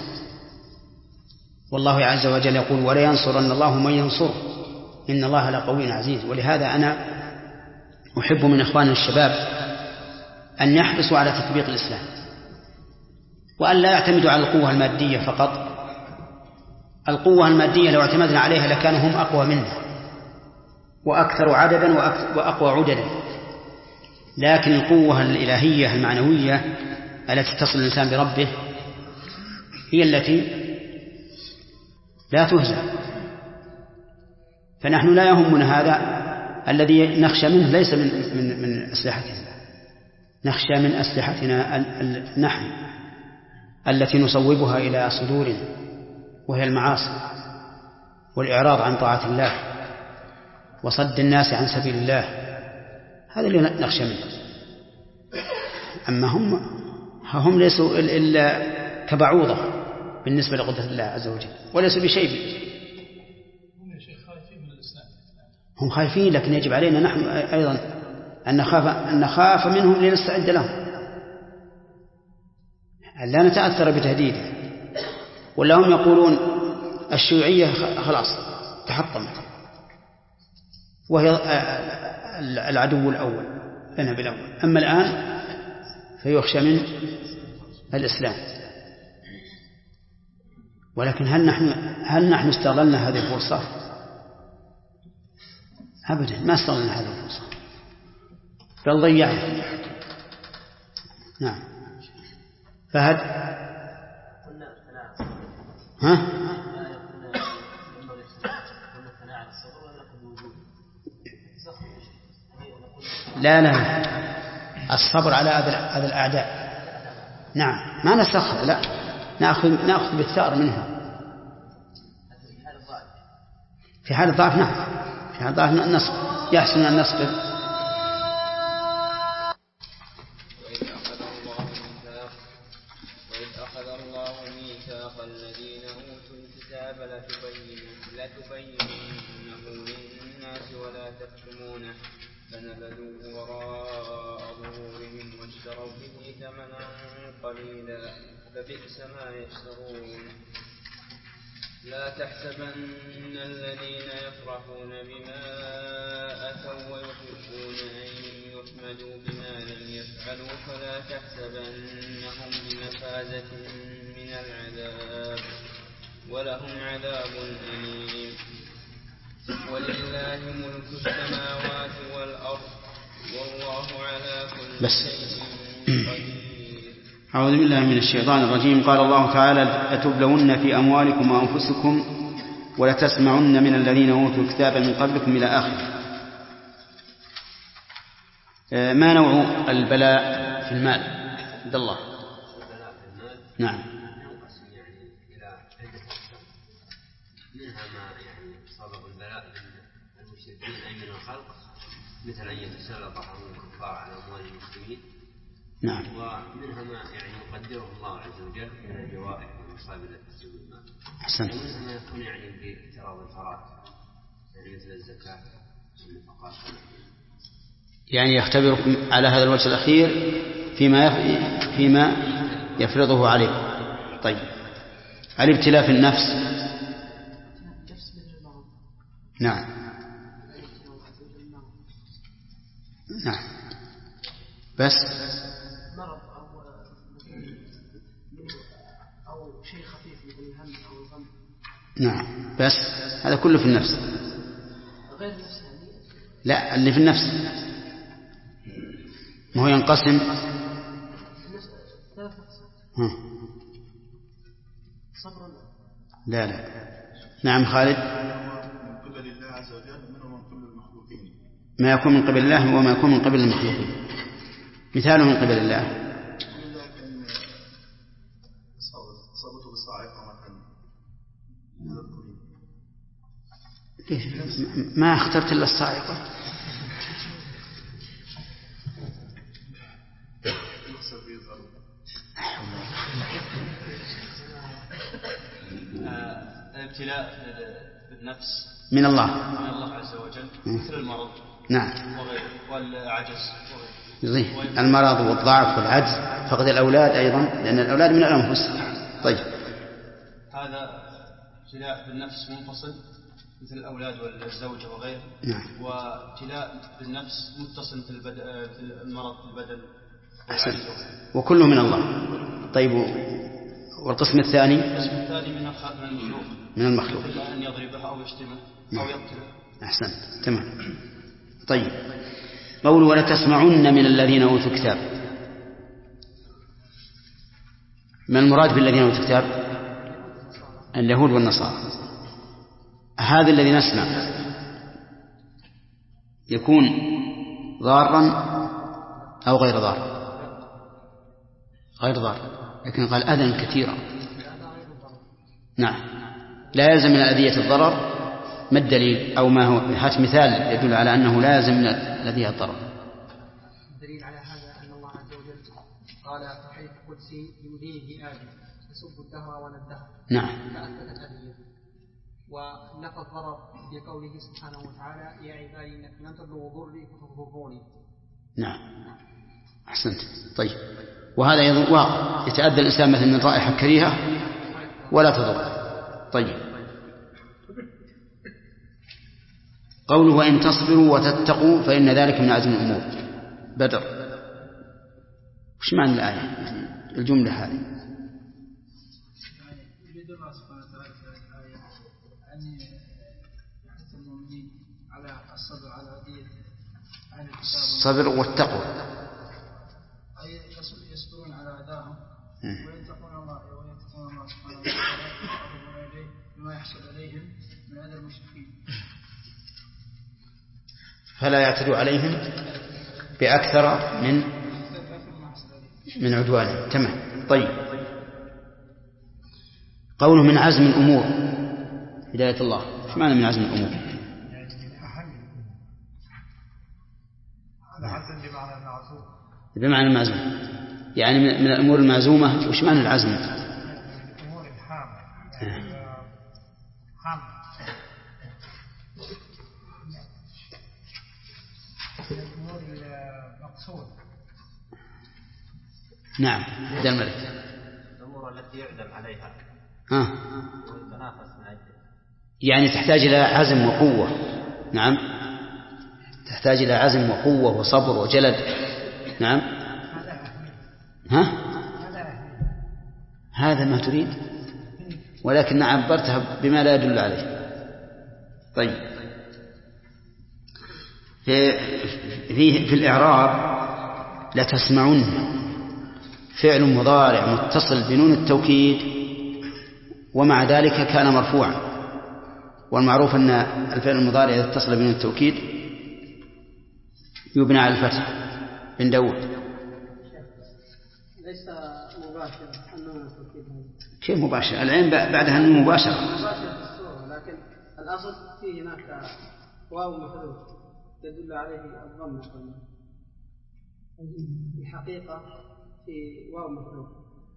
والله عز وجل يقول ولا ينصرن الله من ينصره إن الله لقوي عزيز. ولهذا أنا أحب من إخواننا الشباب أن يحرصوا على تطبيق الإسلام، وأن لا يعتمدوا على القوة المادية فقط. القوة المادية لو اعتمدنا عليها لكانوا هم أقوى منا وأكثر عددا وأقوى عددا، لكن القوة الإلهية المعنوية التي تصل الإنسان بربه هي التي لا تهزم. فنحن لا يهمنا هذا الذي نخشى منه ليس من من من أسلحتنا، نخشى من أسلحتنا نحن التي نصوبها إلى صدورنا، وهي المعاصي والإعراض عن طاعة الله وصد الناس عن سبيل الله، هذا اللي نخشى منه. أما هم هم ليسوا إلا كبعوضة بالنسبة لقدرة الله عز وجل، وليسوا بشيء. هم خايفين، لكن يجب علينا نحن أيضا أن نخاف أن نخاف منهم لنستعد لهم، لا نتأثر بتهديده. ولا هم يقولون الشيوعية خلاص تحطمت وهي العدو الأول لنا بالأول، أما الآن فيخشى من الإسلام. ولكن هل نحن هل نحن استغللنا هذه الفرصة؟ أبدا ما استغلنا هذه الفرصة، بل ضيعنا. نعم فهد ها لا لا الصبر على هذا الأعداء. نعم ما نسخر، لا نأخذ نأخذ بالثأر منها في حال الضعف. نعم في حال الضعف نصبر، يحسن أن نصبر. وإذ أخذ الله ميثاق الذين أوتوا الكتاب لتبيننه للناس ولا تكتمونه فنبذوه وراء ظهورهم واشتروا به ثمنا قليلا فبئس ما يشترون. لا تحسبن الذين يفرحون بما أتوا ويحبون أن يحمدوا بما لم يفعلوا فلا تحسبنهم بمفازة من العذاب ولهم عذاب أليم. ولله ملك السماوات والأرض والله على كل شيء قدير. أعوذ بالله من الشيطان الرجيم. قال الله تعالى لتبلون في أموالكم وأنفسكم ولتسمعن من الذين أوتوا الكتاب من قبلكم إلى آخره. ما نوع البلاء في المال عند الله؟ البلاء في المال نعم ينقسم يعني إلى عدة أقسام. منها ما يعني سبب البلاء بالمشركين أي من الخلق، مثل أن يتسلط الكفار على أموال المسلمين. نعم. ومنها ما يعني يقدره الله عز وجل من الجوائح والمصائب التي تصيب المال. أحسنت. ومنها ما يكون يعني باعتراض الفرائض يعني مثل الزكاة والنفقات. يعني يختبركم على هذا الوجه الأخير فيما فيما يفرضه عليه. طيب الابتلاء في النفس. نعم نعم بس مرض أو أو شيء خفيف مثل الهم أو الغم. نعم بس هذا كله في النفس. غير النفس يعني؟ لا اللي في النفس ما هو ينقسم ثلاث أقسام. صبر. لا لا نعم خالد. من قبل الله عز وجل ومن قبل المخلوقين. ما يكون من قبل الله وما يكون من قبل المخلوقين. مثاله من قبل الله لكن صوته بالصاعقة مثلا. ما اخترت إلا الصاعقة. الابتلاء بالنفس من الله من الله عز وجل مثل المرض نعم وغيره والعجز وغيره. المرض والضعف والعجز، فقد الأولاد أيضا لأن الأولاد من الأنفس. طيب هذا ابتلاء بالنفس منفصل مثل الأولاد والزوجة وغيره. نعم. وابتلاء بالنفس متصل مثل المرض في البدن. أحسن. وكله من الله. طيب والقسم الثاني؟ القسم الثاني من المخلوق. من المخلوق. مثل أن يضربه أو يشتمه أو يقتله. أحسن تمام. طيب قول ولا تسمعن من الذين أوتوا الكتاب، ما المراد بالذين أوتوا الكتاب؟ اليهود والنصارى. هذا الذي نسمع يكون ضارا أو غير ضار؟ غير ضار، لكن قال أذى كثيرا. نعم، لا يلزم من الأذية الضرر. ما الدليل؟ أو ما هو؟ هات مثال يدل على أنه لا يلزم من الأذية الضرر. الدليل على هذا أن الله عز وجل قال في الحديث القدسي يؤذيه آدم يسب الدهر ولا الدهر. نعم. فأثبت الأذية. ونفى الضرر بقوله سبحانه وتعالى يا عبادي إنك لن تبلغوا ضري فتضروني. نعم، أحسنت. طيب، وهذا واقع، يتأذى الإنسان مثل من رائحة كريهة ولا تضر. طيب، قوله وإن تصبروا وتتقوا فإن ذلك من عزم الأمور. بدر، وش معنى الآية الجملة هذه؟ الصبر والتقوى، أي يصبرون على أعدائهم ويتقون الله ويتقون الله سبحانه وتعالى ويقربون إليه بما يحصل عليهم من أذى المشركين، فلا يعتدوا عليهم بأكثر من من عدوانهم. تمام. طيب، قوله من عزم الأمور هداية الله، ايش معنى من عزم الأمور؟ بمعنى المعزوم، يعني من الأمور المعزومة. وش معنى العزم؟ الأمور الحامة، حامة الأمور المقصود. نعم، هذا الملك. الأمور التي يعزم عليها آه. والتنافس من أجل، يعني تحتاج إلى عزم وقوة. نعم، تحتاج إلى عزم وقوة وصبر وجلد. نعم. ها؟ هذا ما تريد، ولكن عبرتها بما لا يدل عليه. طيب، في, في, في الإعراب لتسمعن فعل مضارع متصل بنون التوكيد، ومع ذلك كان مرفوعا، والمعروف أن الفعل المضارع إذا اتصل بنون التوكيد يبنى على الفتح. بن داود ليس مباشر النون التوكيد. كيف مباشر؟ العين بعدها النون مباشرة. مباشر في الصورة، لكن الأصل فيه هناك واو محذوف يدل عليه الضم. الحقيقة في واو محذوف،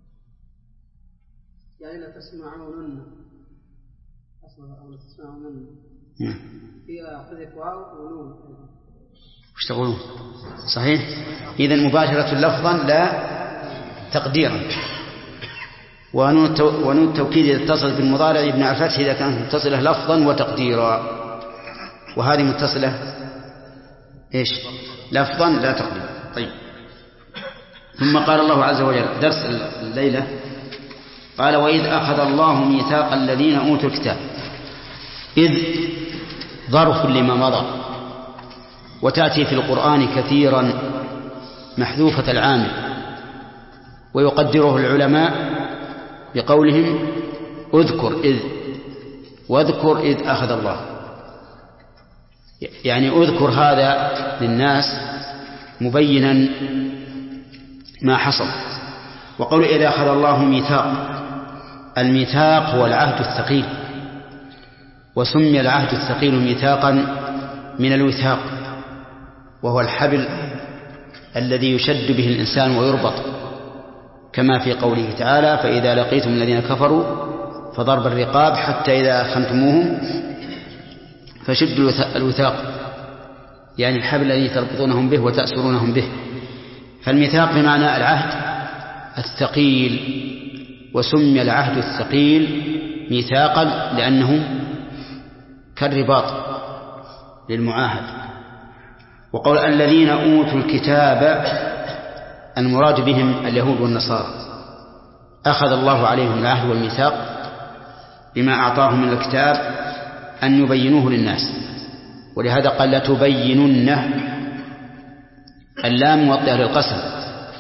يعني لا تسمعون أصلا أو لا تسمعون فيها حذف واو ونون. وش تقولون؟ صحيح. إذن مباشرة لفظا لا تقديرا. ونون التوكيد إذا اتصل بالمضارع يبنى على الفتح إذا كانت متصلة لفظا وتقديرا، وهذه متصلة إيش؟ لفظا لا تقديرا. طيب، ثم قال الله عز وجل درس الليلة، قال وإذ أخذ الله ميثاق الذين أوتوا الكتاب. إذ ظرف لما مضى، وتأتي في القرآن كثيرا محذوفة العامل، ويقدره العلماء بقولهم اذكر إذ، واذكر إذ أخذ الله، يعني اذكر هذا للناس مبينا ما حصل. وقول إذا أخذ الله ميثاق، الميثاق هو العهد الثقيل، وسمي العهد الثقيل ميثاقا من الوثاق، وهو الحبل الذي يشد به الإنسان ويربط، كما في قوله تعالى فإذا لقيتم الذين كفروا فضرب الرقاب حتى إذا أخنتموهم فشدوا الوثاق، يعني الحبل الذي تربطونهم به وتأسرونهم به. فالميثاق بمعنى العهد الثقيل، وسمي العهد الثقيل ميثاقا لأنه كالرباط للمعاهد. وقول الذين أوتوا الكتاب، المراد بهم اليهود والنصارى، أخذ الله عليهم العهد والميثاق بما أعطاهم من الكتاب أن يبينوه للناس، ولهذا قال لتبيننه، اللام موطئة للقسم،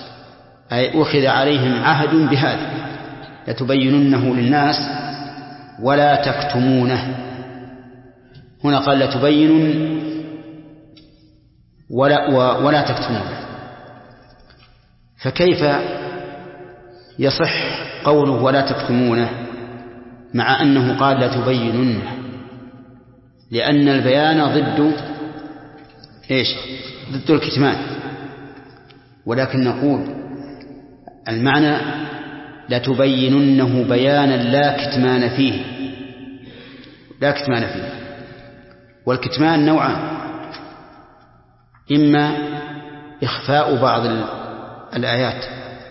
أي أخذ عليهم عهد بهذا، لتبيننه للناس ولا تكتمونه. هنا قال لا تبينن ولا, ولا تكتمونه، فكيف يصح قوله ولا تكتمونه مع أنه قال لا تبينن؟ لأن البيان ضد إيش؟ ضد الكتمان. ولكن نقول المعنى لا تبيننه بيانا لا كتمان فيه، لا كتمان فيه. والكتمان نوعان: إما إخفاء بعض الآيات،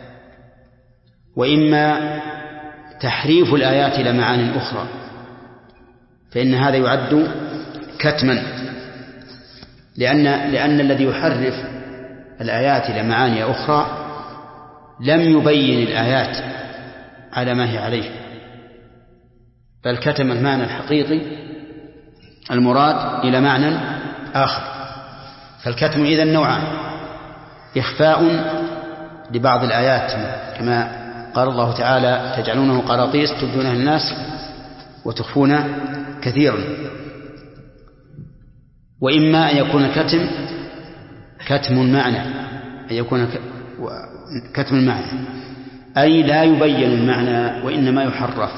وإما تحريف الآيات إلى معان أخرى، فإن هذا يعد كتما، لأن, لأن الذي يحرف الآيات إلى معاني أخرى لم يبين الآيات على ما هي عليه، بل كتم المعنى الحقيقي المراد إلى معنى آخر. فالكتم إذن نوعان: إخفاء لبعض الآيات كما قال الله تعالى تجعلونه قراطيس تبدونها للناس وتخفون كثيرا، وإما أن يكون الكتم كتم المعنى، أن يكون كتم المعنى أي لا يبين المعنى وإنما يحرف.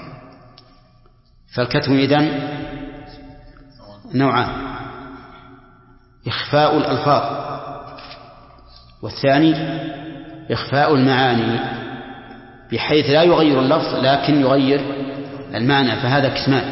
فالكتم إذن نوعان: إخفاء الألفاظ، والثاني إخفاء المعاني بحيث لا يغير اللفظ لكن يغير المعنى، فهذا كتمان.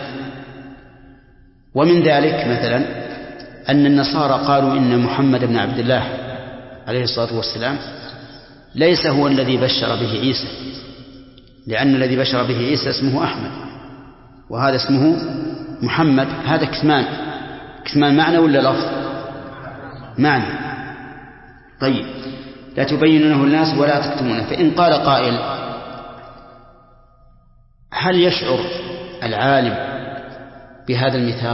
ومن ذلك مثلا أن النصارى قالوا إن محمد بن عبد الله عليه الصلاة والسلام ليس هو الذي بشر به عيسى، لأن الذي بشر به عيسى اسمه أحمد وهذا اسمه محمد. هذا كتمان. كتمان معنى ولا لفظ؟ معنى. طيب، لا تبينونه الناس ولا تكتمونه. فإن قال قائل: هل يشعر العالم بهذا الميثاق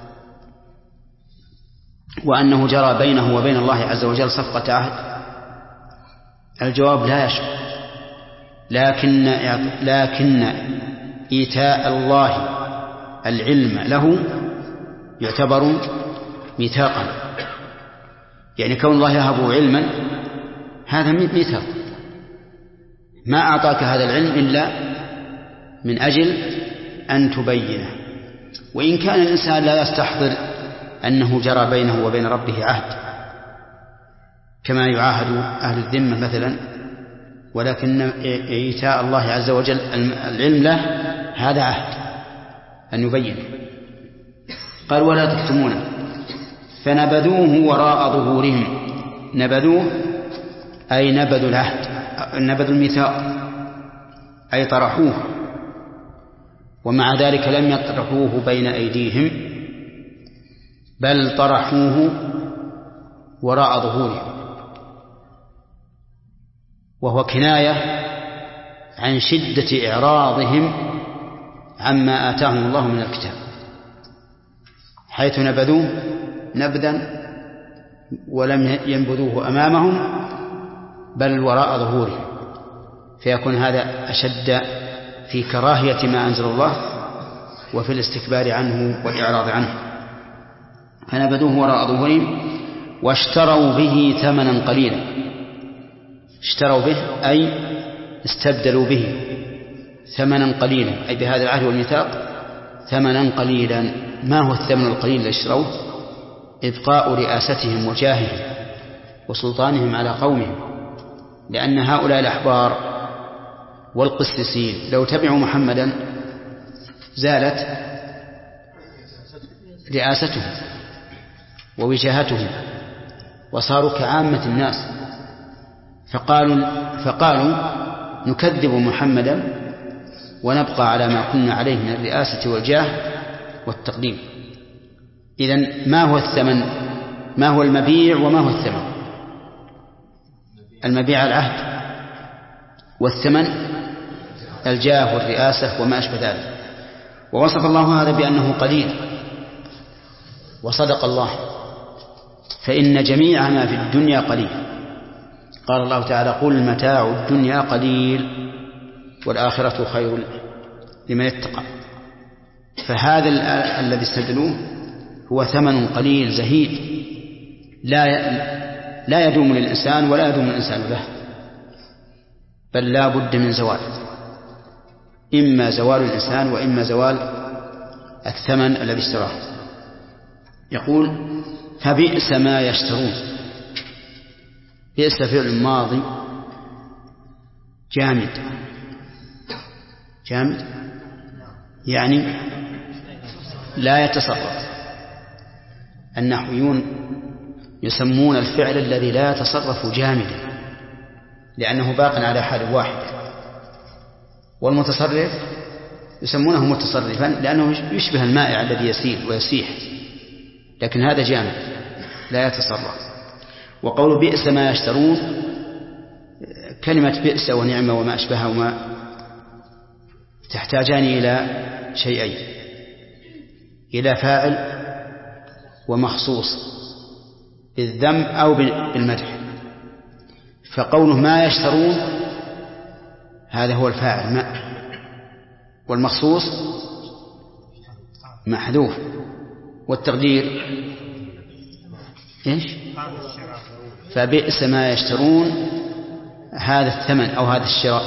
وأنه جرى بينه وبين الله عز وجل صفقة عهد؟ الجواب: لا يشعر، لكن لكن إيتاء الله العلم له يعتبر ميثاقا، يعني كون الله يهب علما هذا ميثاق، ما أعطاك هذا العلم إلا من أجل أن تبينه. وإن كان الإنسان لا يستحضر أنه جرى بينه وبين ربه عهد كما يعاهد أهل الذمة مثلا، ولكن إيتاء الله عز وجل العلم له هذا عهد أن يبين. قال: ولا تكتمونه. فنبذوه وراء ظهورهم. نبذوه أي نبذوا العهد، نبذوا الميثاق، أي طرحوه، ومع ذلك لم يطرحوه بين أيديهم بل طرحوه وراء ظهورهم، وهو كناية عن شدة إعراضهم عما آتاهم الله من الكتاب، حيث نبذوه نبذا ولم ينبذوه أمامهم بل وراء ظهورهم، فيكون هذا أشد في كراهية ما أنزل الله وفي الاستكبار عنه والإعراض عنه. فنبذوه وراء ظهورهم واشتروا به ثمنا قليلا. اشتروا به أي استبدلوا به ثمنا قليلا، أي بهذا العهد والميثاق ثمنا قليلا. ما هو الثمن القليل الذي اشتروه؟ إبقاء رئاستهم وجاههم وسلطانهم على قومهم، لأن هؤلاء الأحبار والقسيسين لو تبعوا محمدا زالت رئاستهم ووجاهتهم وصاروا كعامة الناس، فقالوا, فقالوا نكذب محمدا ونبقى على ما كنا عليه من الرئاسة والجاه والتقديم. إذن ما هو الثمن؟ ما هو المبيع وما هو الثمن؟ المبيع العهد، والثمن الجاه والرئاسة وما أشبه ذلك. ووصف الله هذا بأنه قليل، وصدق الله، فإن جميع ما في الدنيا قليل. قال الله تعالى: قل متاع الدنيا قليل والآخرة خير لمن اتقى. فهذا الذي استدلوه هو ثمن قليل زهيد لا لا يدوم للإنسان ولا يدوم الإنسان له، بل لا بد من زوال، إما زوال الإنسان وإما زوال الثمن الذي اشتراه. يقول فبئس ما يشترون. بئس فعل ماضي جامد، جامد يعني لا يتصرف. النحويون يسمون الفعل الذي لا يتصرف جامدا لأنه باق على حال واحد، والمتصرف يسمونه متصرفا لأنه يشبه المائع الذي يسيل ويسيح، لكن هذا جامد لا يتصرف. وقول بئس ما يشترون، كلمة بئس ونعمة وما أشبههما تحتاجان إلى شيئين، إلى فاعل ومخصوص بالذم أو بالمدح. فقوله ما يشترون هذا هو الفاعل ما، والمخصوص محذوف، والتقدير إيش؟ فبئس ما يشترون هذا الثمن أو هذا الشراء.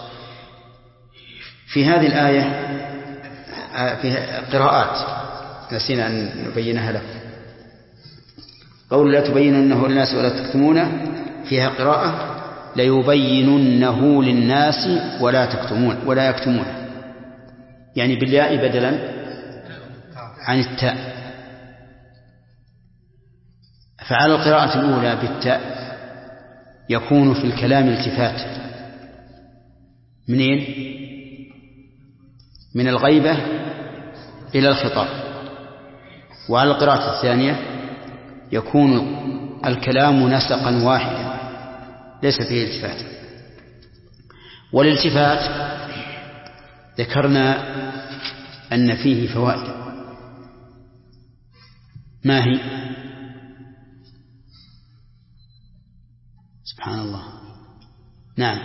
في هذه الآية في قراءات نسينا أن نبينها لكم. قول لا تبيننه للناس ولا تكتمونه، فيها قراءة ليبيننه للناس ولا تكتمون ولا يكتمونه، يعني بالياء بدلا عن التاء. فعلى القراءة الأولى بالتاء يكون في الكلام التفات منين؟ من الغيبة إلى الخطاب. وعلى القراءة الثانية يكون الكلام نسقا واحدا ليس فيه التفات. والالتفات ذكرنا أن فيه فوائد. ما هي؟ سبحان الله. نعم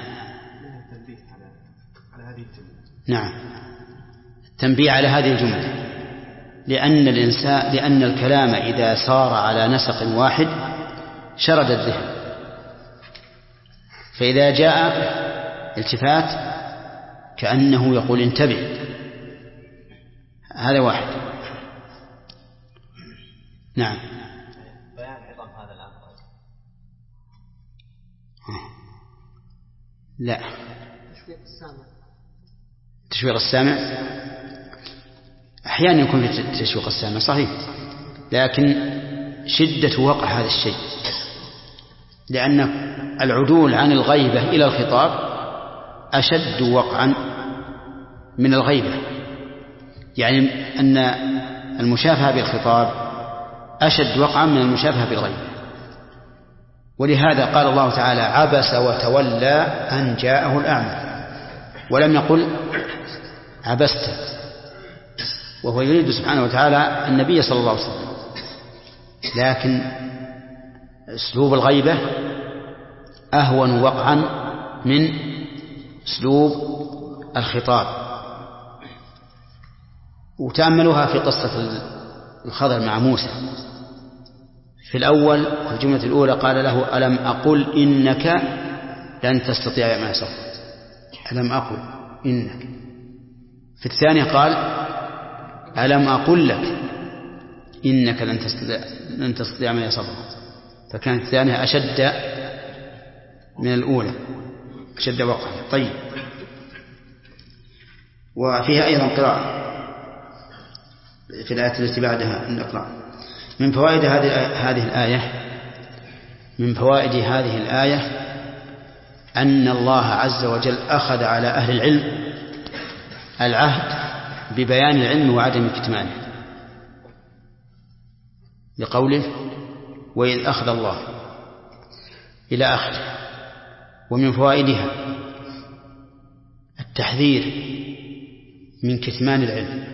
نعم التنبيه على هذه الجملة، لأن الإنسان لأن الكلام إذا صار على نسق واحد شرد الذهن، فإذا جاء التفات كأنه يقول انتبه. هذا واحد. نعم. بيان عظم هذا الأمر. لا. تشويق السامع. تشويق السامع أحيانا يكون في تشويق السامع صحيح، لكن شدة وقع هذا الشيء، لأن العدول عن الغيبة إلى الخطاب أشد وقعا من الغيبة، يعني أن المشافهة بالخطاب أشد وقعا من المشافهة بالغيبة. ولهذا قال الله تعالى عبس وتولى أن جاءه الأعمى، ولم يقل عبست، وهو يريد سبحانه وتعالى النبي صلى الله عليه وسلم. لكن أسلوب الغيبة أهون وقعا من أسلوب الخطاب. وتأملوها في قصة الخضر مع موسى. في الأول في الجملة الأولى قال له ألم أقل إنك لن تستطيع معي صبرا، ألم أقل إنك. في الثانية قال ألم أقل لك إنك لن تستطيع, لن تستطيع معي صبرا، فكانت الثانية أشد من الأولى، أشد وقعا. طيب. وفيها أيضا قراءة في الآية التي بعدها نقرأ. من فوائد هذه الآية من فوائد هذه الآية أن الله عز وجل أخذ على أهل العلم العهد ببيان العلم وعدم كتمانه، لقوله وإذ أخذ الله إلى آخره. ومن فوائدها التحذير من كتمان العلم،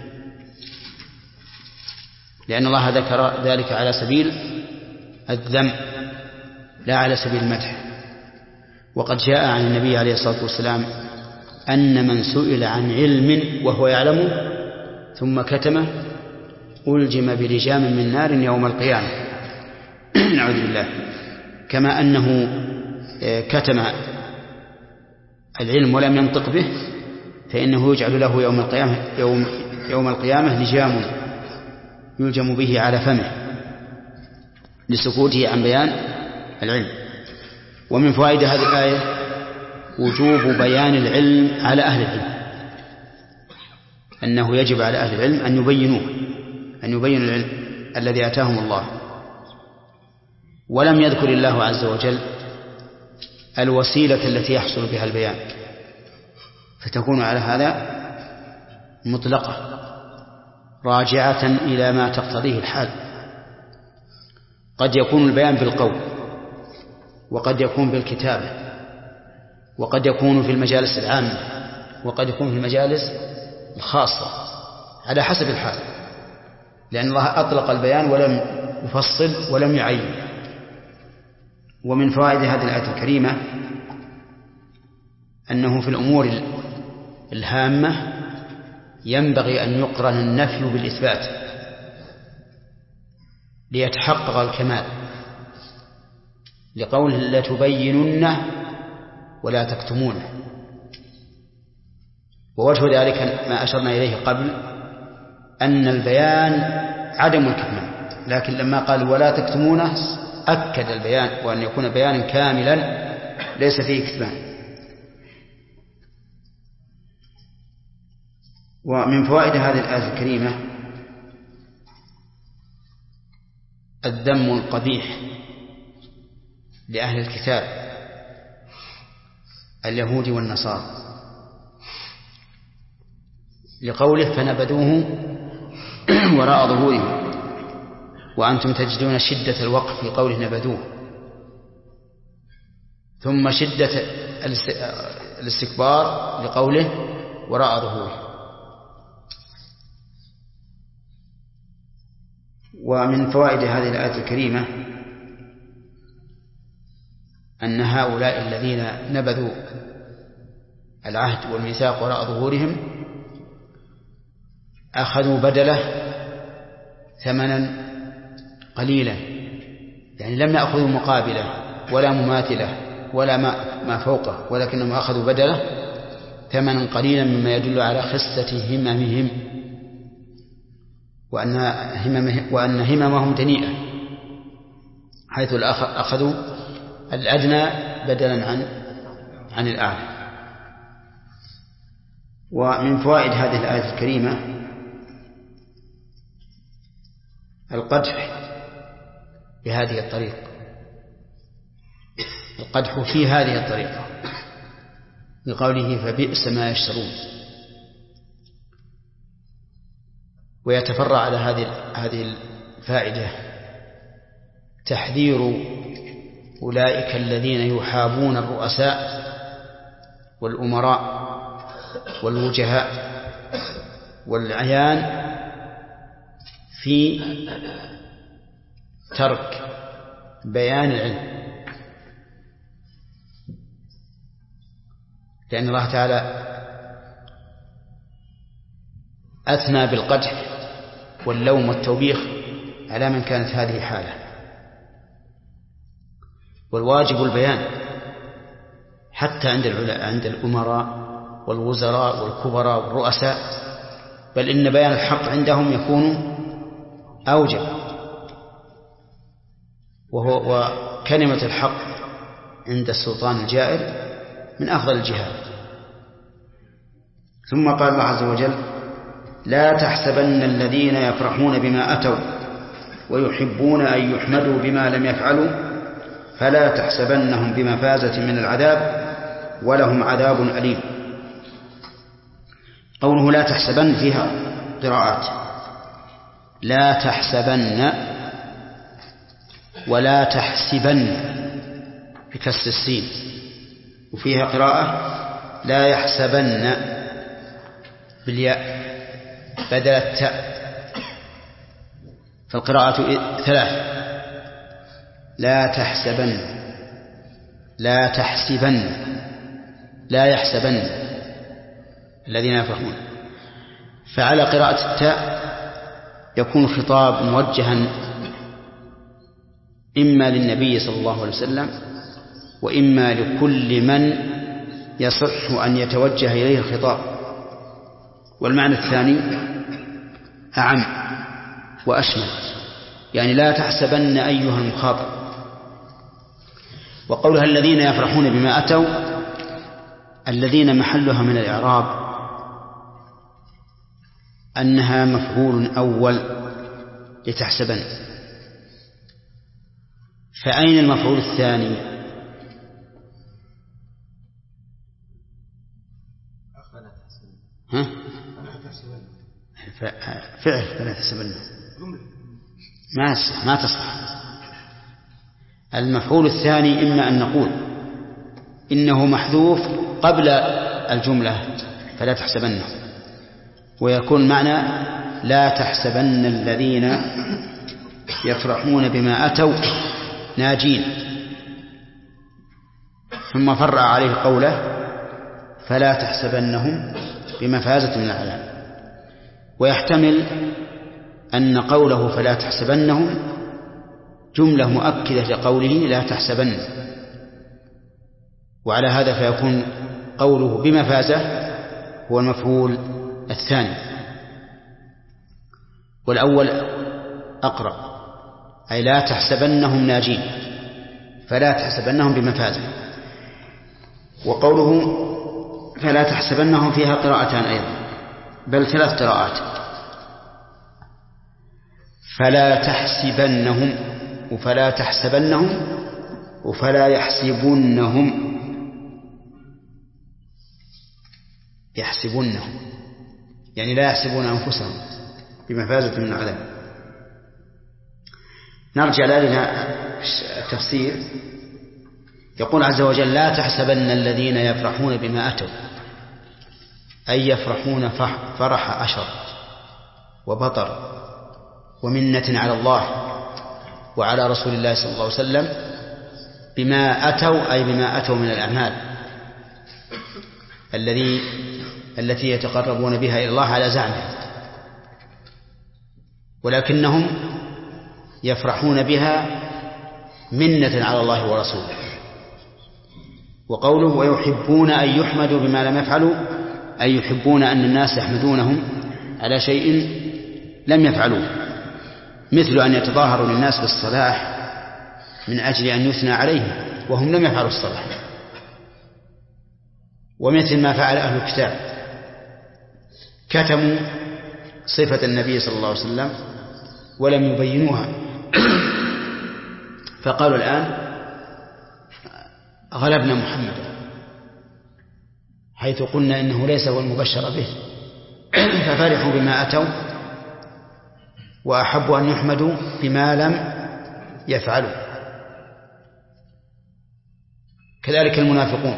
لأن الله ذكر ذلك على سبيل الذم لا على سبيل المدح. وقد جاء عن النبي عليه الصلاة والسلام أن من سئل عن علم وهو يعلم ثم كتمه ألجم بلجام من نار يوم القيامة. نعوذ بالله. كما أنه كتم العلم ولم ينطق به فإنه يجعل له يوم القيامة, يوم, يوم القيامة لجام يلجم به على فمه لسكوته عن بيان العلم. ومن فوائد هذه الآية وجوب بيان العلم على أهل العلم، أنه يجب على أهل العلم أن يبينوه، أن يبينوا العلم الذي آتاهم الله. ولم يذكر الله عز وجل الوسيلة التي يحصل بها البيان، فتكون على هذا مطلقة راجعة إلى ما تقتضيه الحال. قد يكون البيان بالقول، وقد يكون بالكتابة، وقد يكون في المجالس العامة، وقد يكون في المجالس الخاصة، على حسب الحال، لأن الله أطلق البيان ولم يفصل ولم يعين. ومن فوائد هذه الآية الكريمة أنه في الأمور الهامة ينبغي أن يقرن النفي بالإثبات ليتحقق الكمال، لقوله لتبيننه ولا تكتمونه. ووجه ذلك ما أشرنا إليه قبل أن البيان عدم الكتمان، لكن لما قال ولا تكتمونه أكد البيان وأن يكون بيانا كاملا ليس فيه كتمان. ومن فوائد هذه الآية الكريمة الذم القبيح لأهل الكتاب اليهود والنصارى، لقوله فنبذوه وراء ظهورهم وأنتم تجدون شدة الوقف في قوله نبذوه، ثم شدة الاستكبار لقوله وراء ظهورهم. ومن فوائد هذه الآية الكريمة أن هؤلاء الذين نبذوا العهد والميثاق وراء ظهورهم أخذوا بدله ثمنا قليلا، يعني لم يأخذوا مقابله ولا مماثله ولا ما, ما فوقه، ولكنهم أخذوا بدله ثمنا قليلا، مما يدل على خسة هممهم وأن هممهم, وأن هممهم دنيئة، حيث أخذوا الأدنى بدلا عن عن الأعلى. ومن فوائد هذه الآية الكريمة القدح بهذه الطريقة، القدح في هذه الطريقة بقوله فبئس ما يشترون. ويتفرع على هذه هذه الفائدة تحذير أولئك الذين يحابون الرؤساء والأمراء والوجهاء والعيان في ترك بيان العلم، لأن الله تعالى أثنى بالقدح واللوم والتوبيخ على من كانت هذه حاله، والواجب البيان حتى عند عند الأمراء والوزراء والكبراء والرؤساء، بل إن بيان الحق عندهم يكون أوجب، وهو وكلمة الحق عند السلطان الجائر من أفضل الجهاد. ثم قال الله عز وجل لا تحسبن الذين يفرحون بما أتوا ويحبون أن يحمدوا بما لم يفعلوا فلا تحسبنهم بمفازة من العذاب ولهم عذاب أليم. قوله لا تحسبن فيها قراءات، لا تحسبن ولا تحسبن بكسر السين، وفيها قراءة لا يحسبن بالياء بدل التاء، فالقراءة ثلاث، لا تحسبن لا تحسبن لا يحسبن الذين يفرحون. فعلى قراءة التاء يكون خطاب موجها إما للنبي صلى الله عليه وسلم وإما لكل من يصح أن يتوجه إليه الخطاب. والمعنى الثاني أعم وأشمل، يعني لا تحسبن أيها المخاطب. وقولها الذين يفرحون بما أتوا، الذين محلها من الإعراب أنها مفعول أول لتحسبن. فأين المفعول الثاني؟ ها؟ فعل فلا تحسبن ما تصح ما تصح. المفعول الثاني إما أن نقول إنه محذوف قبل الجملة فلا تحسبنه، ويكون معنى لا تحسبن الذين يفرحون بما أتوا ناجين، ثم فرع عليه قوله فلا تحسبنهم بمفازة من العذاب. ويحتمل أن قوله فلا تحسبنهم جملة مؤكدة لقوله لا تحسبن، وعلى هذا فيكون قوله بمفازة هو المفعول الثاني، والأول أقرب، أي لا تحسبنهم ناجين فلا تحسبنهم بمفازة. وقوله فلا تحسبنهم فيها قراءتان أيضا، بل ثلاث قراءات، فلا تحسبنهم وفلا تحسبنهم وفلا يحسبنهم. يحسبنهم يعني لا يحسبون أنفسهم بمفازة من العذاب. نرجع لنا التفسير. يقول عز وجل لا تحسبن الذين يفرحون بما أتوا، أي يفرحون فرح أشر وبطر ومنة على الله وعلى رسول الله صلى الله عليه وسلم بما أتوا، أي بما أتوا من الأعمال الذي التي يتقربون بها إلى الله على زعمه، ولكنهم يفرحون بها منة على الله ورسوله. وقوله ويحبون أن يحمدوا بما لم يفعلوا، أي يحبون أن الناس يحمدونهم على شيء لم يفعلوه، مثل أن يتظاهروا للناس بالصلاح من أجل أن يثنى عليهم وهم لم يفعلوا الصلاح، ومثل ما فعل أهل الكتاب كتموا صفة النبي صلى الله عليه وسلم ولم يبينوها، فقالوا الآن غلبنا محمدا، حيث قلنا إنه ليس هو المبشر به، ففرحوا بما أتوا وأحبوا أن يحمدوا بما لم يفعلوا. كذلك المنافقون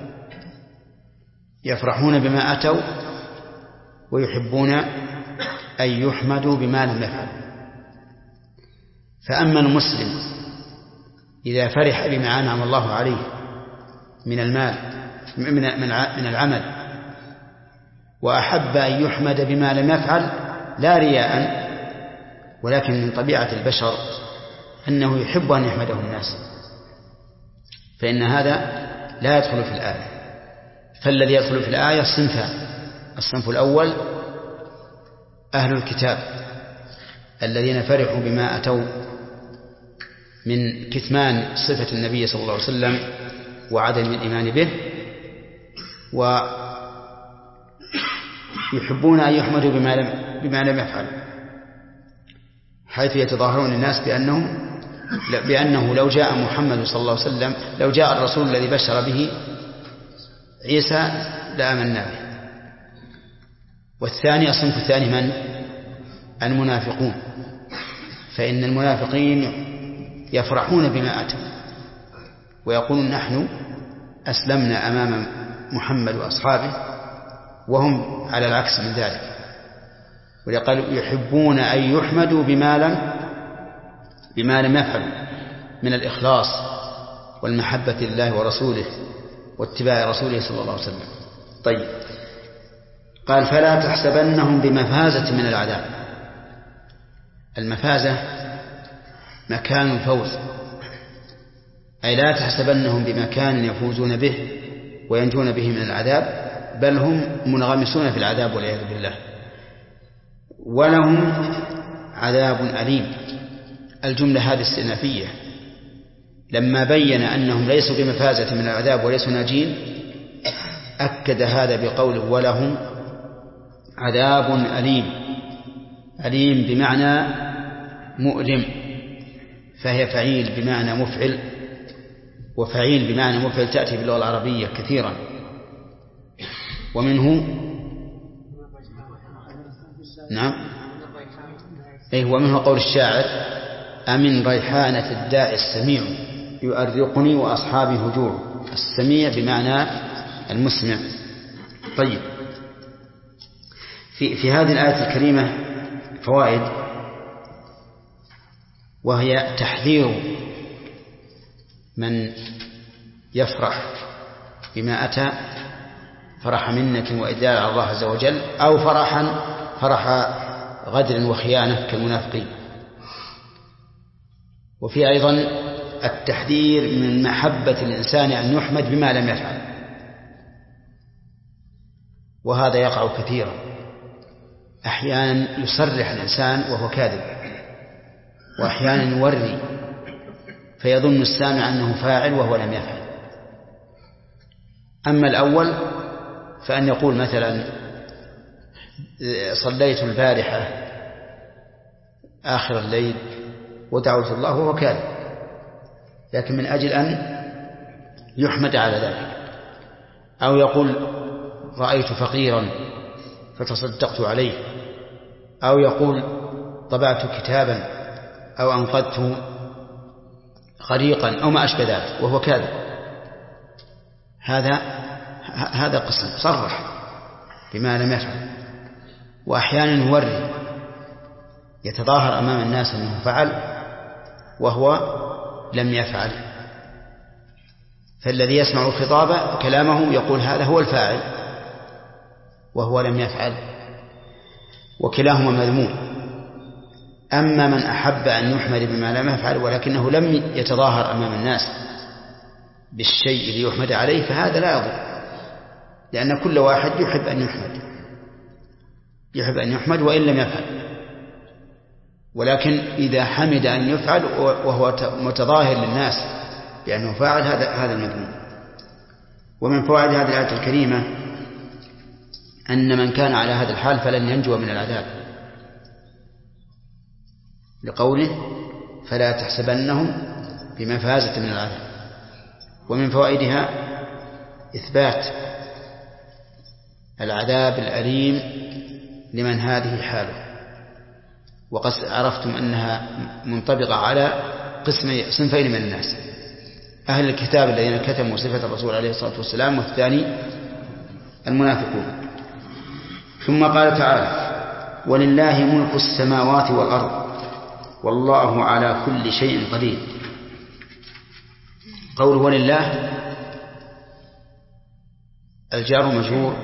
يفرحون بما أتوا ويحبون أن يحمدوا بما لم يفعلوا. فأما المسلم إذا فرح بما أنعم الله عليه من المال من العمل وأحب أن يحمد بما لم يفعل لا رياء، ولكن من طبيعة البشر أنه يحب أن يحمده الناس، فإن هذا لا يدخل في الآية. فالذي يدخل في الآية صنفان: الصنف الأول أهل الكتاب الذين فرحوا بما أتوا من كتمان صفة النبي صلى الله عليه وسلم وعدم الإيمان به، ويحبون أن يحمدوا بما لم, بما لم يفعل، حيث يتظاهرون الناس بأنهم بأنه لو جاء محمد صلى الله عليه وسلم، لو جاء الرسول الذي بشر به عيسى لآمنا به. والثاني الصنف الثاني من؟ المنافقون، فإن المنافقين يفرحون بما أتوا ويقولون نحن أسلمنا أمام محمد وأصحابه، وهم على العكس من ذلك. ويقول يحبون أن يحمدوا بما لم بما لم يفعلوا من الإخلاص والمحبة لله ورسوله واتباع رسوله صلى الله عليه وسلم. طيب، قال فلا تحسبنهم بمفازة من العذاب. المفازة مكان الفوز، أي لا تحسبنهم بمكان يفوزون به وينجون به من العذاب، بل هم منغمسون في العذاب والعياذ بالله. ولهم عذاب أليم. الجملة هذه استئنافية، لما بين أنهم ليسوا بمفازة من العذاب وليسوا ناجين أكد هذا بقوله ولهم عذاب أليم. أليم بمعنى مؤلم، فهي فعيل بمعنى مفعل، وفعيل بمعنى مفعل تأتي باللغة العربية كثيرا. ومنه نعم أي ومنه قول الشاعر أمن ريحانة الداء السميع يؤرقني وأصحابي هجور. السميع بمعنى المسمع. طيب، في, في هذه الآية الكريمة فوائد، وهي تحذير من يفرح بما أتى فرح منة وإدلال على الله عز وجل، أو فرحا فرح غدر وخيانة كالمنافقين. وفي أيضا التحذير من محبة الإنسان أن يحمد بما لم يفعل، وهذا يقع كثيرا. أحيانا يصرح الإنسان وهو كاذب، وأحيانا يوري فيظن السامع أنه فاعل وهو لم يفعل. أما الأول فأن يقول مثلا صليت البارحة آخر الليل ودعوت الله وهو كاذب، لكن من أجل أن يحمد على ذلك. أو يقول رأيت فقيرا فتصدقت عليه، أو يقول طبعت كتابا أو أنقذت غريقا أو ما أشبه ذلك وهو كاذب. هذا هذا قسم صرح بما لم يفعل. وأحيانا يوري يتظاهر أمام الناس أنه فعل وهو لم يفعل، فالذي يسمع الخطاب كلامه يقول هذا هو الفاعل وهو لم يفعل، وكلاهما مذموم. أما من أحب أن يحمد بما لم يفعل ولكنه لم يتظاهر أمام الناس بالشيء اللي يحمد عليه فهذا لا يضر، لأن كل واحد يحب أن يحمد يحب أن يحمد وإن لم يفعل. ولكن إذا حمد أن يفعل وهو متظاهر للناس بأنه فاعل هذا هذا المذموم. ومن فوائد هذه الآية الكريمة أن من كان على هذا الحال فلن ينجو من العذاب، لقوله فلا تحسبنهم بمفازة من العذاب. ومن فوائدها إثبات العذاب الأليم لمن هذه حاله. وقد عرفتم أنها منطبقة على قسم صنفين من الناس: أهل الكتاب الذين كتموا صفة الرسول عليه الصلاة والسلام، والثاني المنافقون. ثم قال تعالى: ولله ملك السماوات والأرض والله على كل شيء قدير. قوله ولله الجار مجرور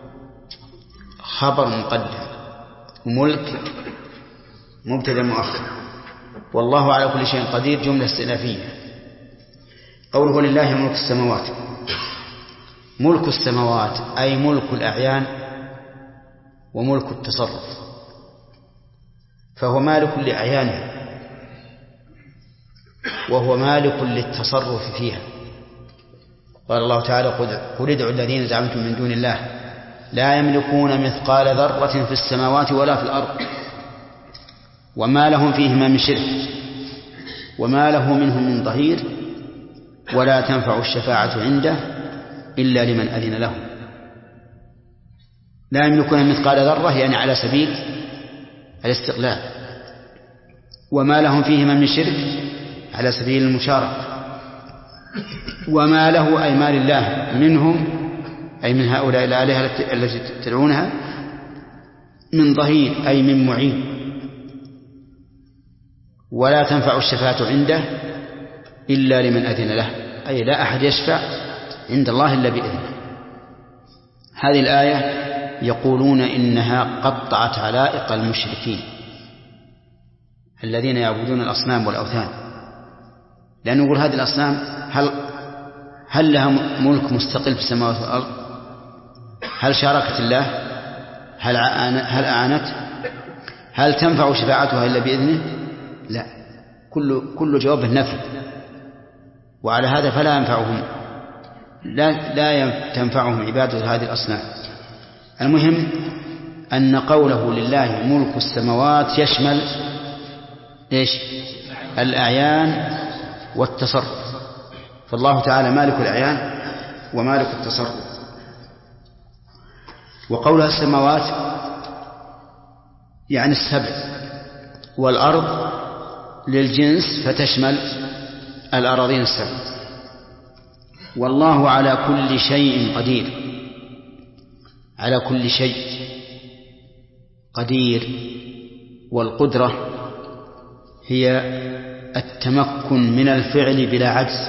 خبر مقدم، وملك مبتدا مؤخر، والله على كل شيء قدير جملة استئنافية. قوله ولله ملك السماوات، ملك السماوات أي ملك الأعيان وملك التصرف، فهو مالك لأعيانها وهو مالك للتصرف فيها. قال الله تعالى: قل ادعوا الذين زعمتم من دون الله لا يملكون مثقال ذرة في السماوات ولا في الأرض وما لهم فيهما من شرك وما له منهم من ظهير ولا تنفع الشفاعة عنده إلا لمن أذن له. لا يملكون مثقال ذرة يعني على سبيل الاستقلال، وما لهم فيهما من شرك على سبيل المشاركة، وما له أي ما لله منهم أي من هؤلاء الآلهة التي تدعونها من ظهير أي من معين، ولا تنفع الشفاعة عنده إلا لمن أذن له أي لا أحد يشفع عند الله إلا بإذنه. هذه الآية يقولون إنها قطعت علائق المشركين الذين يعبدون الأصنام والأوثان، لأنه يقول هذه الأصنام هل هل لها ملك مستقل في السماوات والأرض؟ هل شاركت الله؟ هل هل أعانت؟ هل تنفع شفاعتها إلا بإذنه؟ لا، كل كل جواب النفي، وعلى هذا فلا ينفعهم لا لا تنفعهم عبادة هذه الأصنام. المهم أن قوله لله ملك السماوات يشمل إيش؟ الأعيان والتصرف، فالله تعالى مالك الأعيان ومالك التصرف. وقولها السماوات يعني السبع، والأرض للجنس فتشمل الأراضين السبع. والله على كل شيء قدير، على كل شيء قدير. والقدرة هي التمكن من الفعل بلا عجز،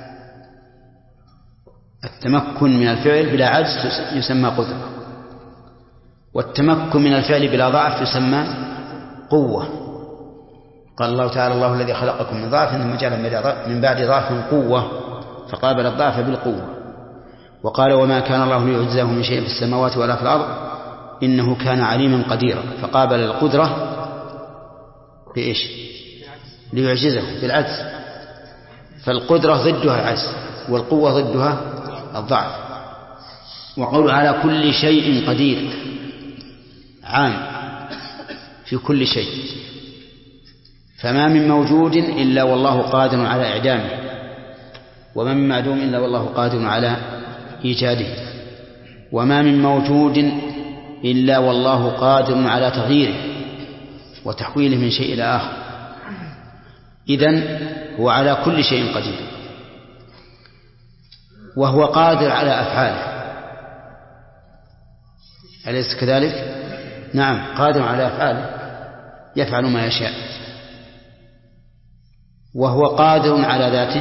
التمكن من الفعل بلا عجز يسمى قدرة، والتمكن من الفعل بلا ضعف يسمى قوة. قال الله تعالى الله الذي خلقكم من ضعف ثم جعل من بعد ضعف قوة فقابل الضعف بالقوة. وقال وما كان الله ليعجزه من شيء في السماوات ولا في الأرض إنه كان عليما قديرا، فقابل القدرة بإيش؟ ليعجزه بالعجز. فالقدرة ضدها العجز والقوة ضدها الضعف. وقول على كل شيء قدير عام في كل شيء، فما من موجود إلا والله قادر على إعدامه، وما من معدوم إلا والله قادر على إيجاده، وما من موجود إلا والله قادر على تغييره وتحويله من شيء إلى آخر. إذن هو على كل شيء قدير، وهو قادر على أفعاله، أليس كذلك؟ نعم، قادر على أفعاله، يفعل ما يشاء. وهو قادر على ذاته،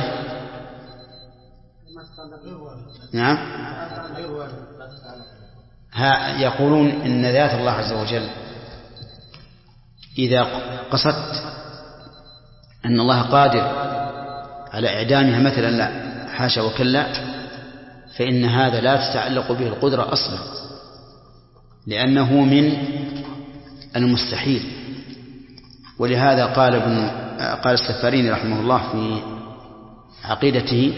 نعم. ها يقولون إن ذات الله عز وجل إذا قصدت أن الله قادر على إعدامها مثلا، لا حاشا وكلا، فإن هذا لا تتعلق به القدرة أصلا، لأنه من المستحيل. ولهذا قال ابن قال السفاريني رحمه الله في عقيدته،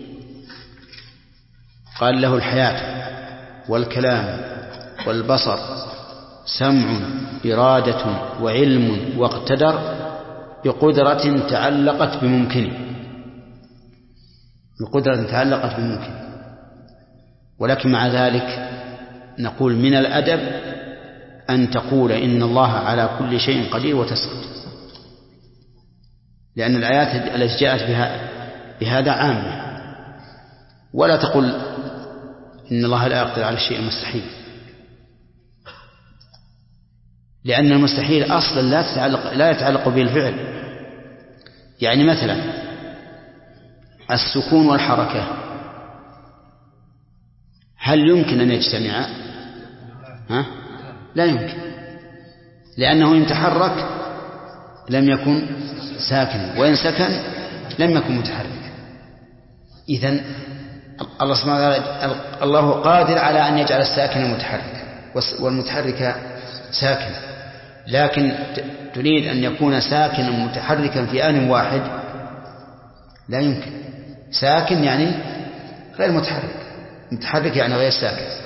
قال له الحياة والكلام والبصر سمع إرادة وعلم واقتدر بقدرة تعلقت بممكن، بقدرة تعلقت بممكن. ولكن مع ذلك نقول من الأدب أن تقول إن الله على كل شيء قدير وتسكت، لأن الآيات التي جاءت بها بهذا عامة. ولا تقول إن الله لا يقدر على الشيء المستحيل، لأن المستحيل أصلا لا يتعلق لا يتعلق به الفعل. يعني مثلا السكون والحركة هل يمكن أن يجتمعا؟ ها؟ لا يمكن، لأنه إن تحرك لم يكن ساكنا، وإن سكن لم يكن متحرك. إذن الله سبحانه وتعالى الله قادر على أن يجعل الساكن متحرك والمتحرك ساكن، لكن تريد أن يكون ساكنا متحركا في آن واحد، لا يمكن. ساكن يعني غير متحرك، متحرك يعني غير ساكن.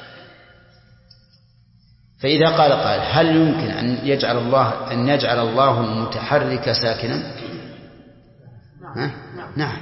فإذا قال قال هل يمكن أن يجعل الله أن يجعل الله المتحرك ساكنا؟ ها؟ نعم،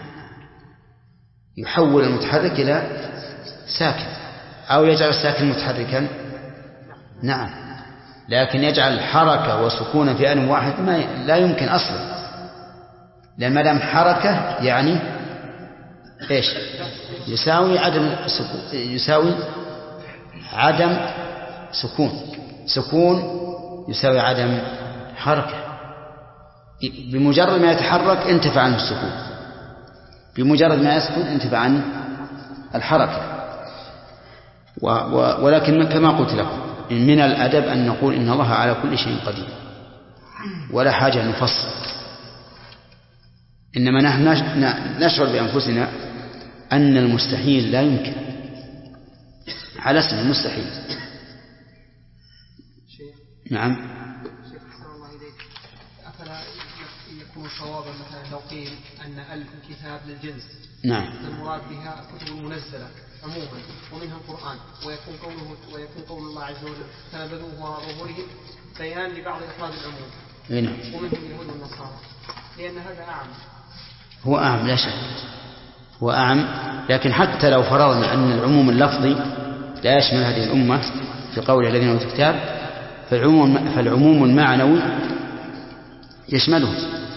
يحول المتحرك إلى ساكن، أو يجعل الساكن متحركا، نعم، لكن يجعل حركة وسكونا في آن واحد ما لا يمكن أصلا، لأن ما دام حركة يعني إيش؟ يساوي عدم سكون، يساوي عدم سكون، سكون يساوي عدم حركة. بمجرد ما يتحرك انتفع عنه السكون، بمجرد ما يسكن انتفع عنه الحركة. ولكن كما قلت لكم من الأدب أن نقول إن الله على كل شيء قدير ولا حاجة نفصل، إنما نحن نشعر بأنفسنا أن المستحيل لا يمكن على اسم المستحيل. شيخ. نعم. شيخ أحسن الله إليك، أفلا يكون صوابا مثلا لو قيل أن ألف كتاب للجنس؟ نعم. المراد بها كتب منزلة عموما ومنها القرآن، ويكون قوله ويكون قول الله عز وجل فنبذوه وراء ظهورهم بيان لبعض أفراد العموم. نعم. ومنهم اليهود والنصارى، لأن هذا أعم. هو أعم لا شك، هو أعم، لكن حتى لو فرضنا أن العموم اللفظي لا يشمل هذه الأمة في قول الذين أوتوا الكتاب، فالعموم فالعموم المعنوي يشمله.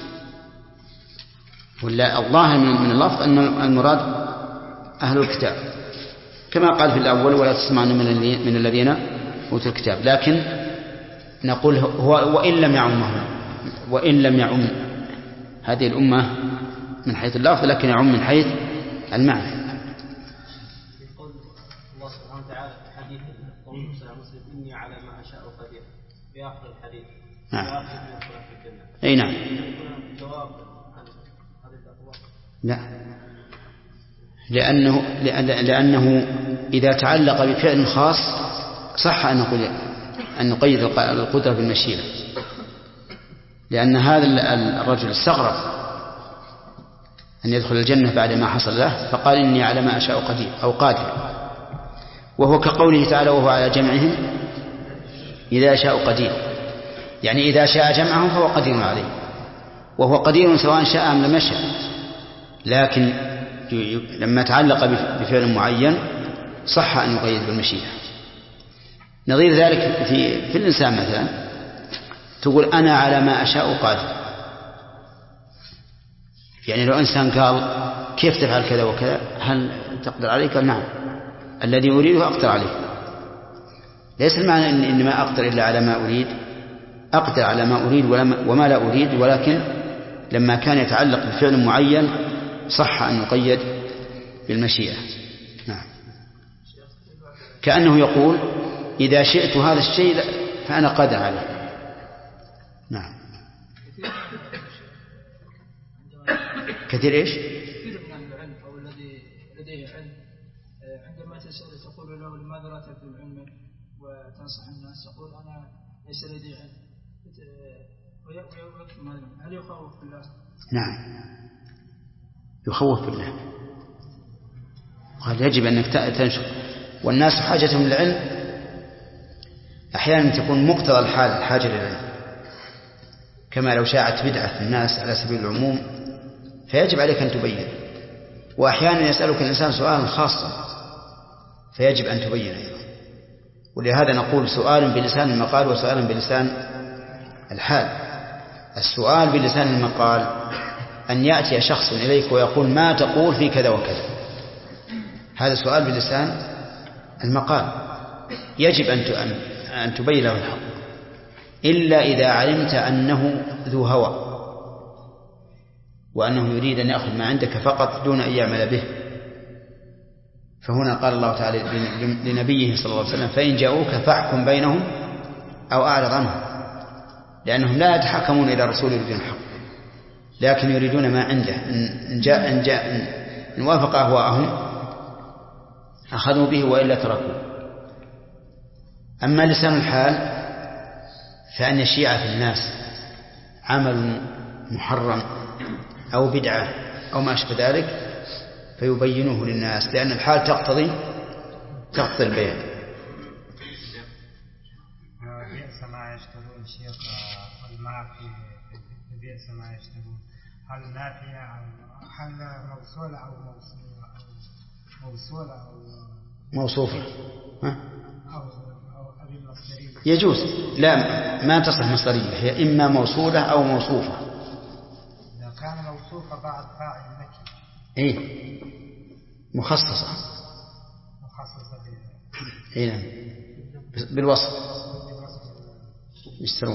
ولا الظاهر من اللفظ أن المراد أهل الكتاب كما قال في الأول ولا تسمعن من الذين أوتوا الكتاب، لكن نقول هو وإن لم يعمهم وإن لم يعم هذه الأمة من حيث اللفظ، لكن يعم من حيث المعنى. قول الله سبحانه وتعالى في حديث قول مسلم إني على ما أشاء قدير في آخر الحديث. نعم. أي نعم. جواب لا، لأنه لأنه إذا تعلق بفعل خاص صح أن نقول أن نقيد القدرة بالمشيئة، لأن هذا الرجل استغرب أن يدخل الجنة بعد ما حصل له فقال إني على ما أشاء قدير أو قادر، وهو كقوله تعالى وهو على جمعهم إذا شاء قدير، يعني إذا شاء جمعهم فهو قدير عليه، وهو قدير سواء شاء أم لم يشاء، لكن لما تعلق بفعل معين صح أن يقيد بالمشيئة. نظير ذلك في, في الإنسان مثلا تقول أنا على ما أشاء قادر، يعني لو إنسان قال كيف تفعل كذا وكذا هل تقدر عليه؟ قال نعم الذي أريده أقدر عليه. ليس المعنى إن إنما أقدر إلا على ما أريد، أقدر على ما أريد وما لا أريد، ولكن لما كان يتعلق بفعل معين صح أن يقيد بالمشيئة. نعم. كأنه يقول إذا شئت هذا الشيء فأنا قادر عليه. نعم. كثير إيش؟ كثير من العلم أو الذي لديه علم عندما تسأل تقول له لماذا لا تبذل علما وتنصح الناس يقول أنا ليس لدي علم ويكتم هذا. هل يخوف بالله؟ نعم يخوف بالله، قال يجب أنك تنشر، والناس حاجتهم للعلم أحيانا تكون مقتضى الحال الحاجة للعلم، كما لو شاعت بدعة في الناس على سبيل العموم فيجب عليك أن تبين، وأحيانا يسألك الإنسان سؤالا خاصا فيجب أن تبين أيضا. ولهذا نقول سؤال بلسان المقال وسؤال بلسان الحال. السؤال بلسان المقال أن يأتي شخص إليك ويقول ما تقول في كذا وكذا، هذا سؤال بلسان المقال يجب أن تبين له الحق، إلا إذا علمت أنه ذو هوى وأنه يريد أن يأخذ ما عندك فقط دون أن يعمل به، فهنا قال الله تعالى لنبيه صلى الله عليه وسلم فإن جاءوك فاحكم بينهم أو أعرض عنهم، لأنهم لا يتحكمون إلى رسول يريدون الحق لكن يريدون ما عنده، إن جاء إن جاء إن وافق أهواءهم أخذوا به وإلا تركوا. أما لسان الحال فأن يشيع في الناس عمل محرم أو بدعة أو ما أشبه ذلك فيبينوه للناس، لأن الحال تقتضي تقتضي البيان. بئس ما يشترون شيخ الماء في بئس ما يشترون، هل نافية أو هل موصولة أو موصولة أو موصولة أو موصوفة ها؟ أو أو أبي المصدرية يجوز؟ لا ما تصح مصدرية، هي إما موصولة أو موصوفة. إذا كان موصوفة بعد فاعل نكرة إيه مخصصة مخصصة بها إيه نعم بالوصف يشترون.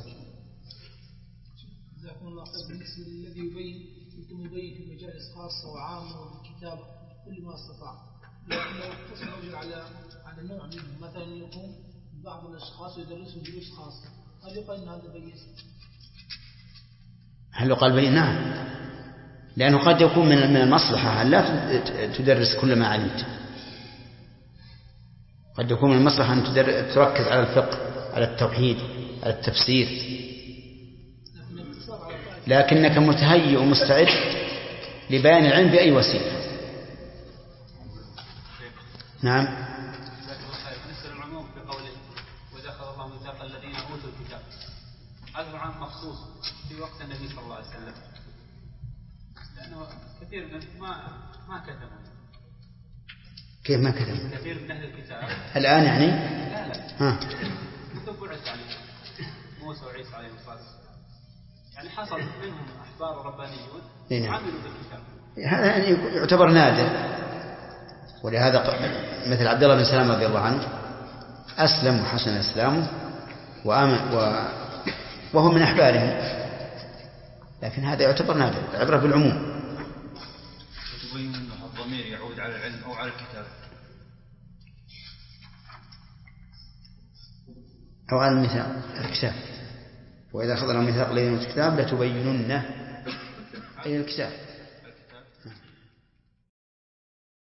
جزاكم الله خير. بالنسبة للذي يبين يمكن يبين في مجالس خاصة وعامة وفي الكتاب كل ما استطاع، لأنه تصل على على نوع منه، مثلا يكون بعض الأشخاص يدرسوا دروس خاصة، هل يقال أن هذا بين؟ هل يقال بين؟ نعم، لأنه قد يكون من المصلحة أن لا تدرس كل ما علمت، قد يكون من المصلحة أن تركز على الفقه، على التوحيد، على التفسير، لكنك متهيئ ومستعد لبيان العلم بأي وسيلة. نعم. بالنسبة للعموم في قوله وإذا أخذ الله ميثاق الذين أوتوا الكتاب، هذا عام مخصوص في وقت النبي صلى الله عليه وسلم، لأنه كثير من ما ما كتبوا. كيف ما كتبوا؟ كثير من أهل الكتاب الآن يعني؟ لا لا. ها. كتب بعث عليه موسى وعيسى عليه الصلاة والسلام، يعني حصل منهم أحبار ربانيون عملوا بالكتاب. هذا يعني يعتبر نادر، ولهذا مثل عبد الله بن سلام رضي الله عنه أسلم وحسن إسلامه وآمن و... وهو من أحبارهم، لكن هذا يعتبر نادر، العبرة بالعموم. تبين أن الضمير يعود على العلم أو على الكتاب أو على الميثاق الكتاب، وإذا أخذنا الميثاق الذين أوتوا الكتاب لتبيننه أي الكتاب.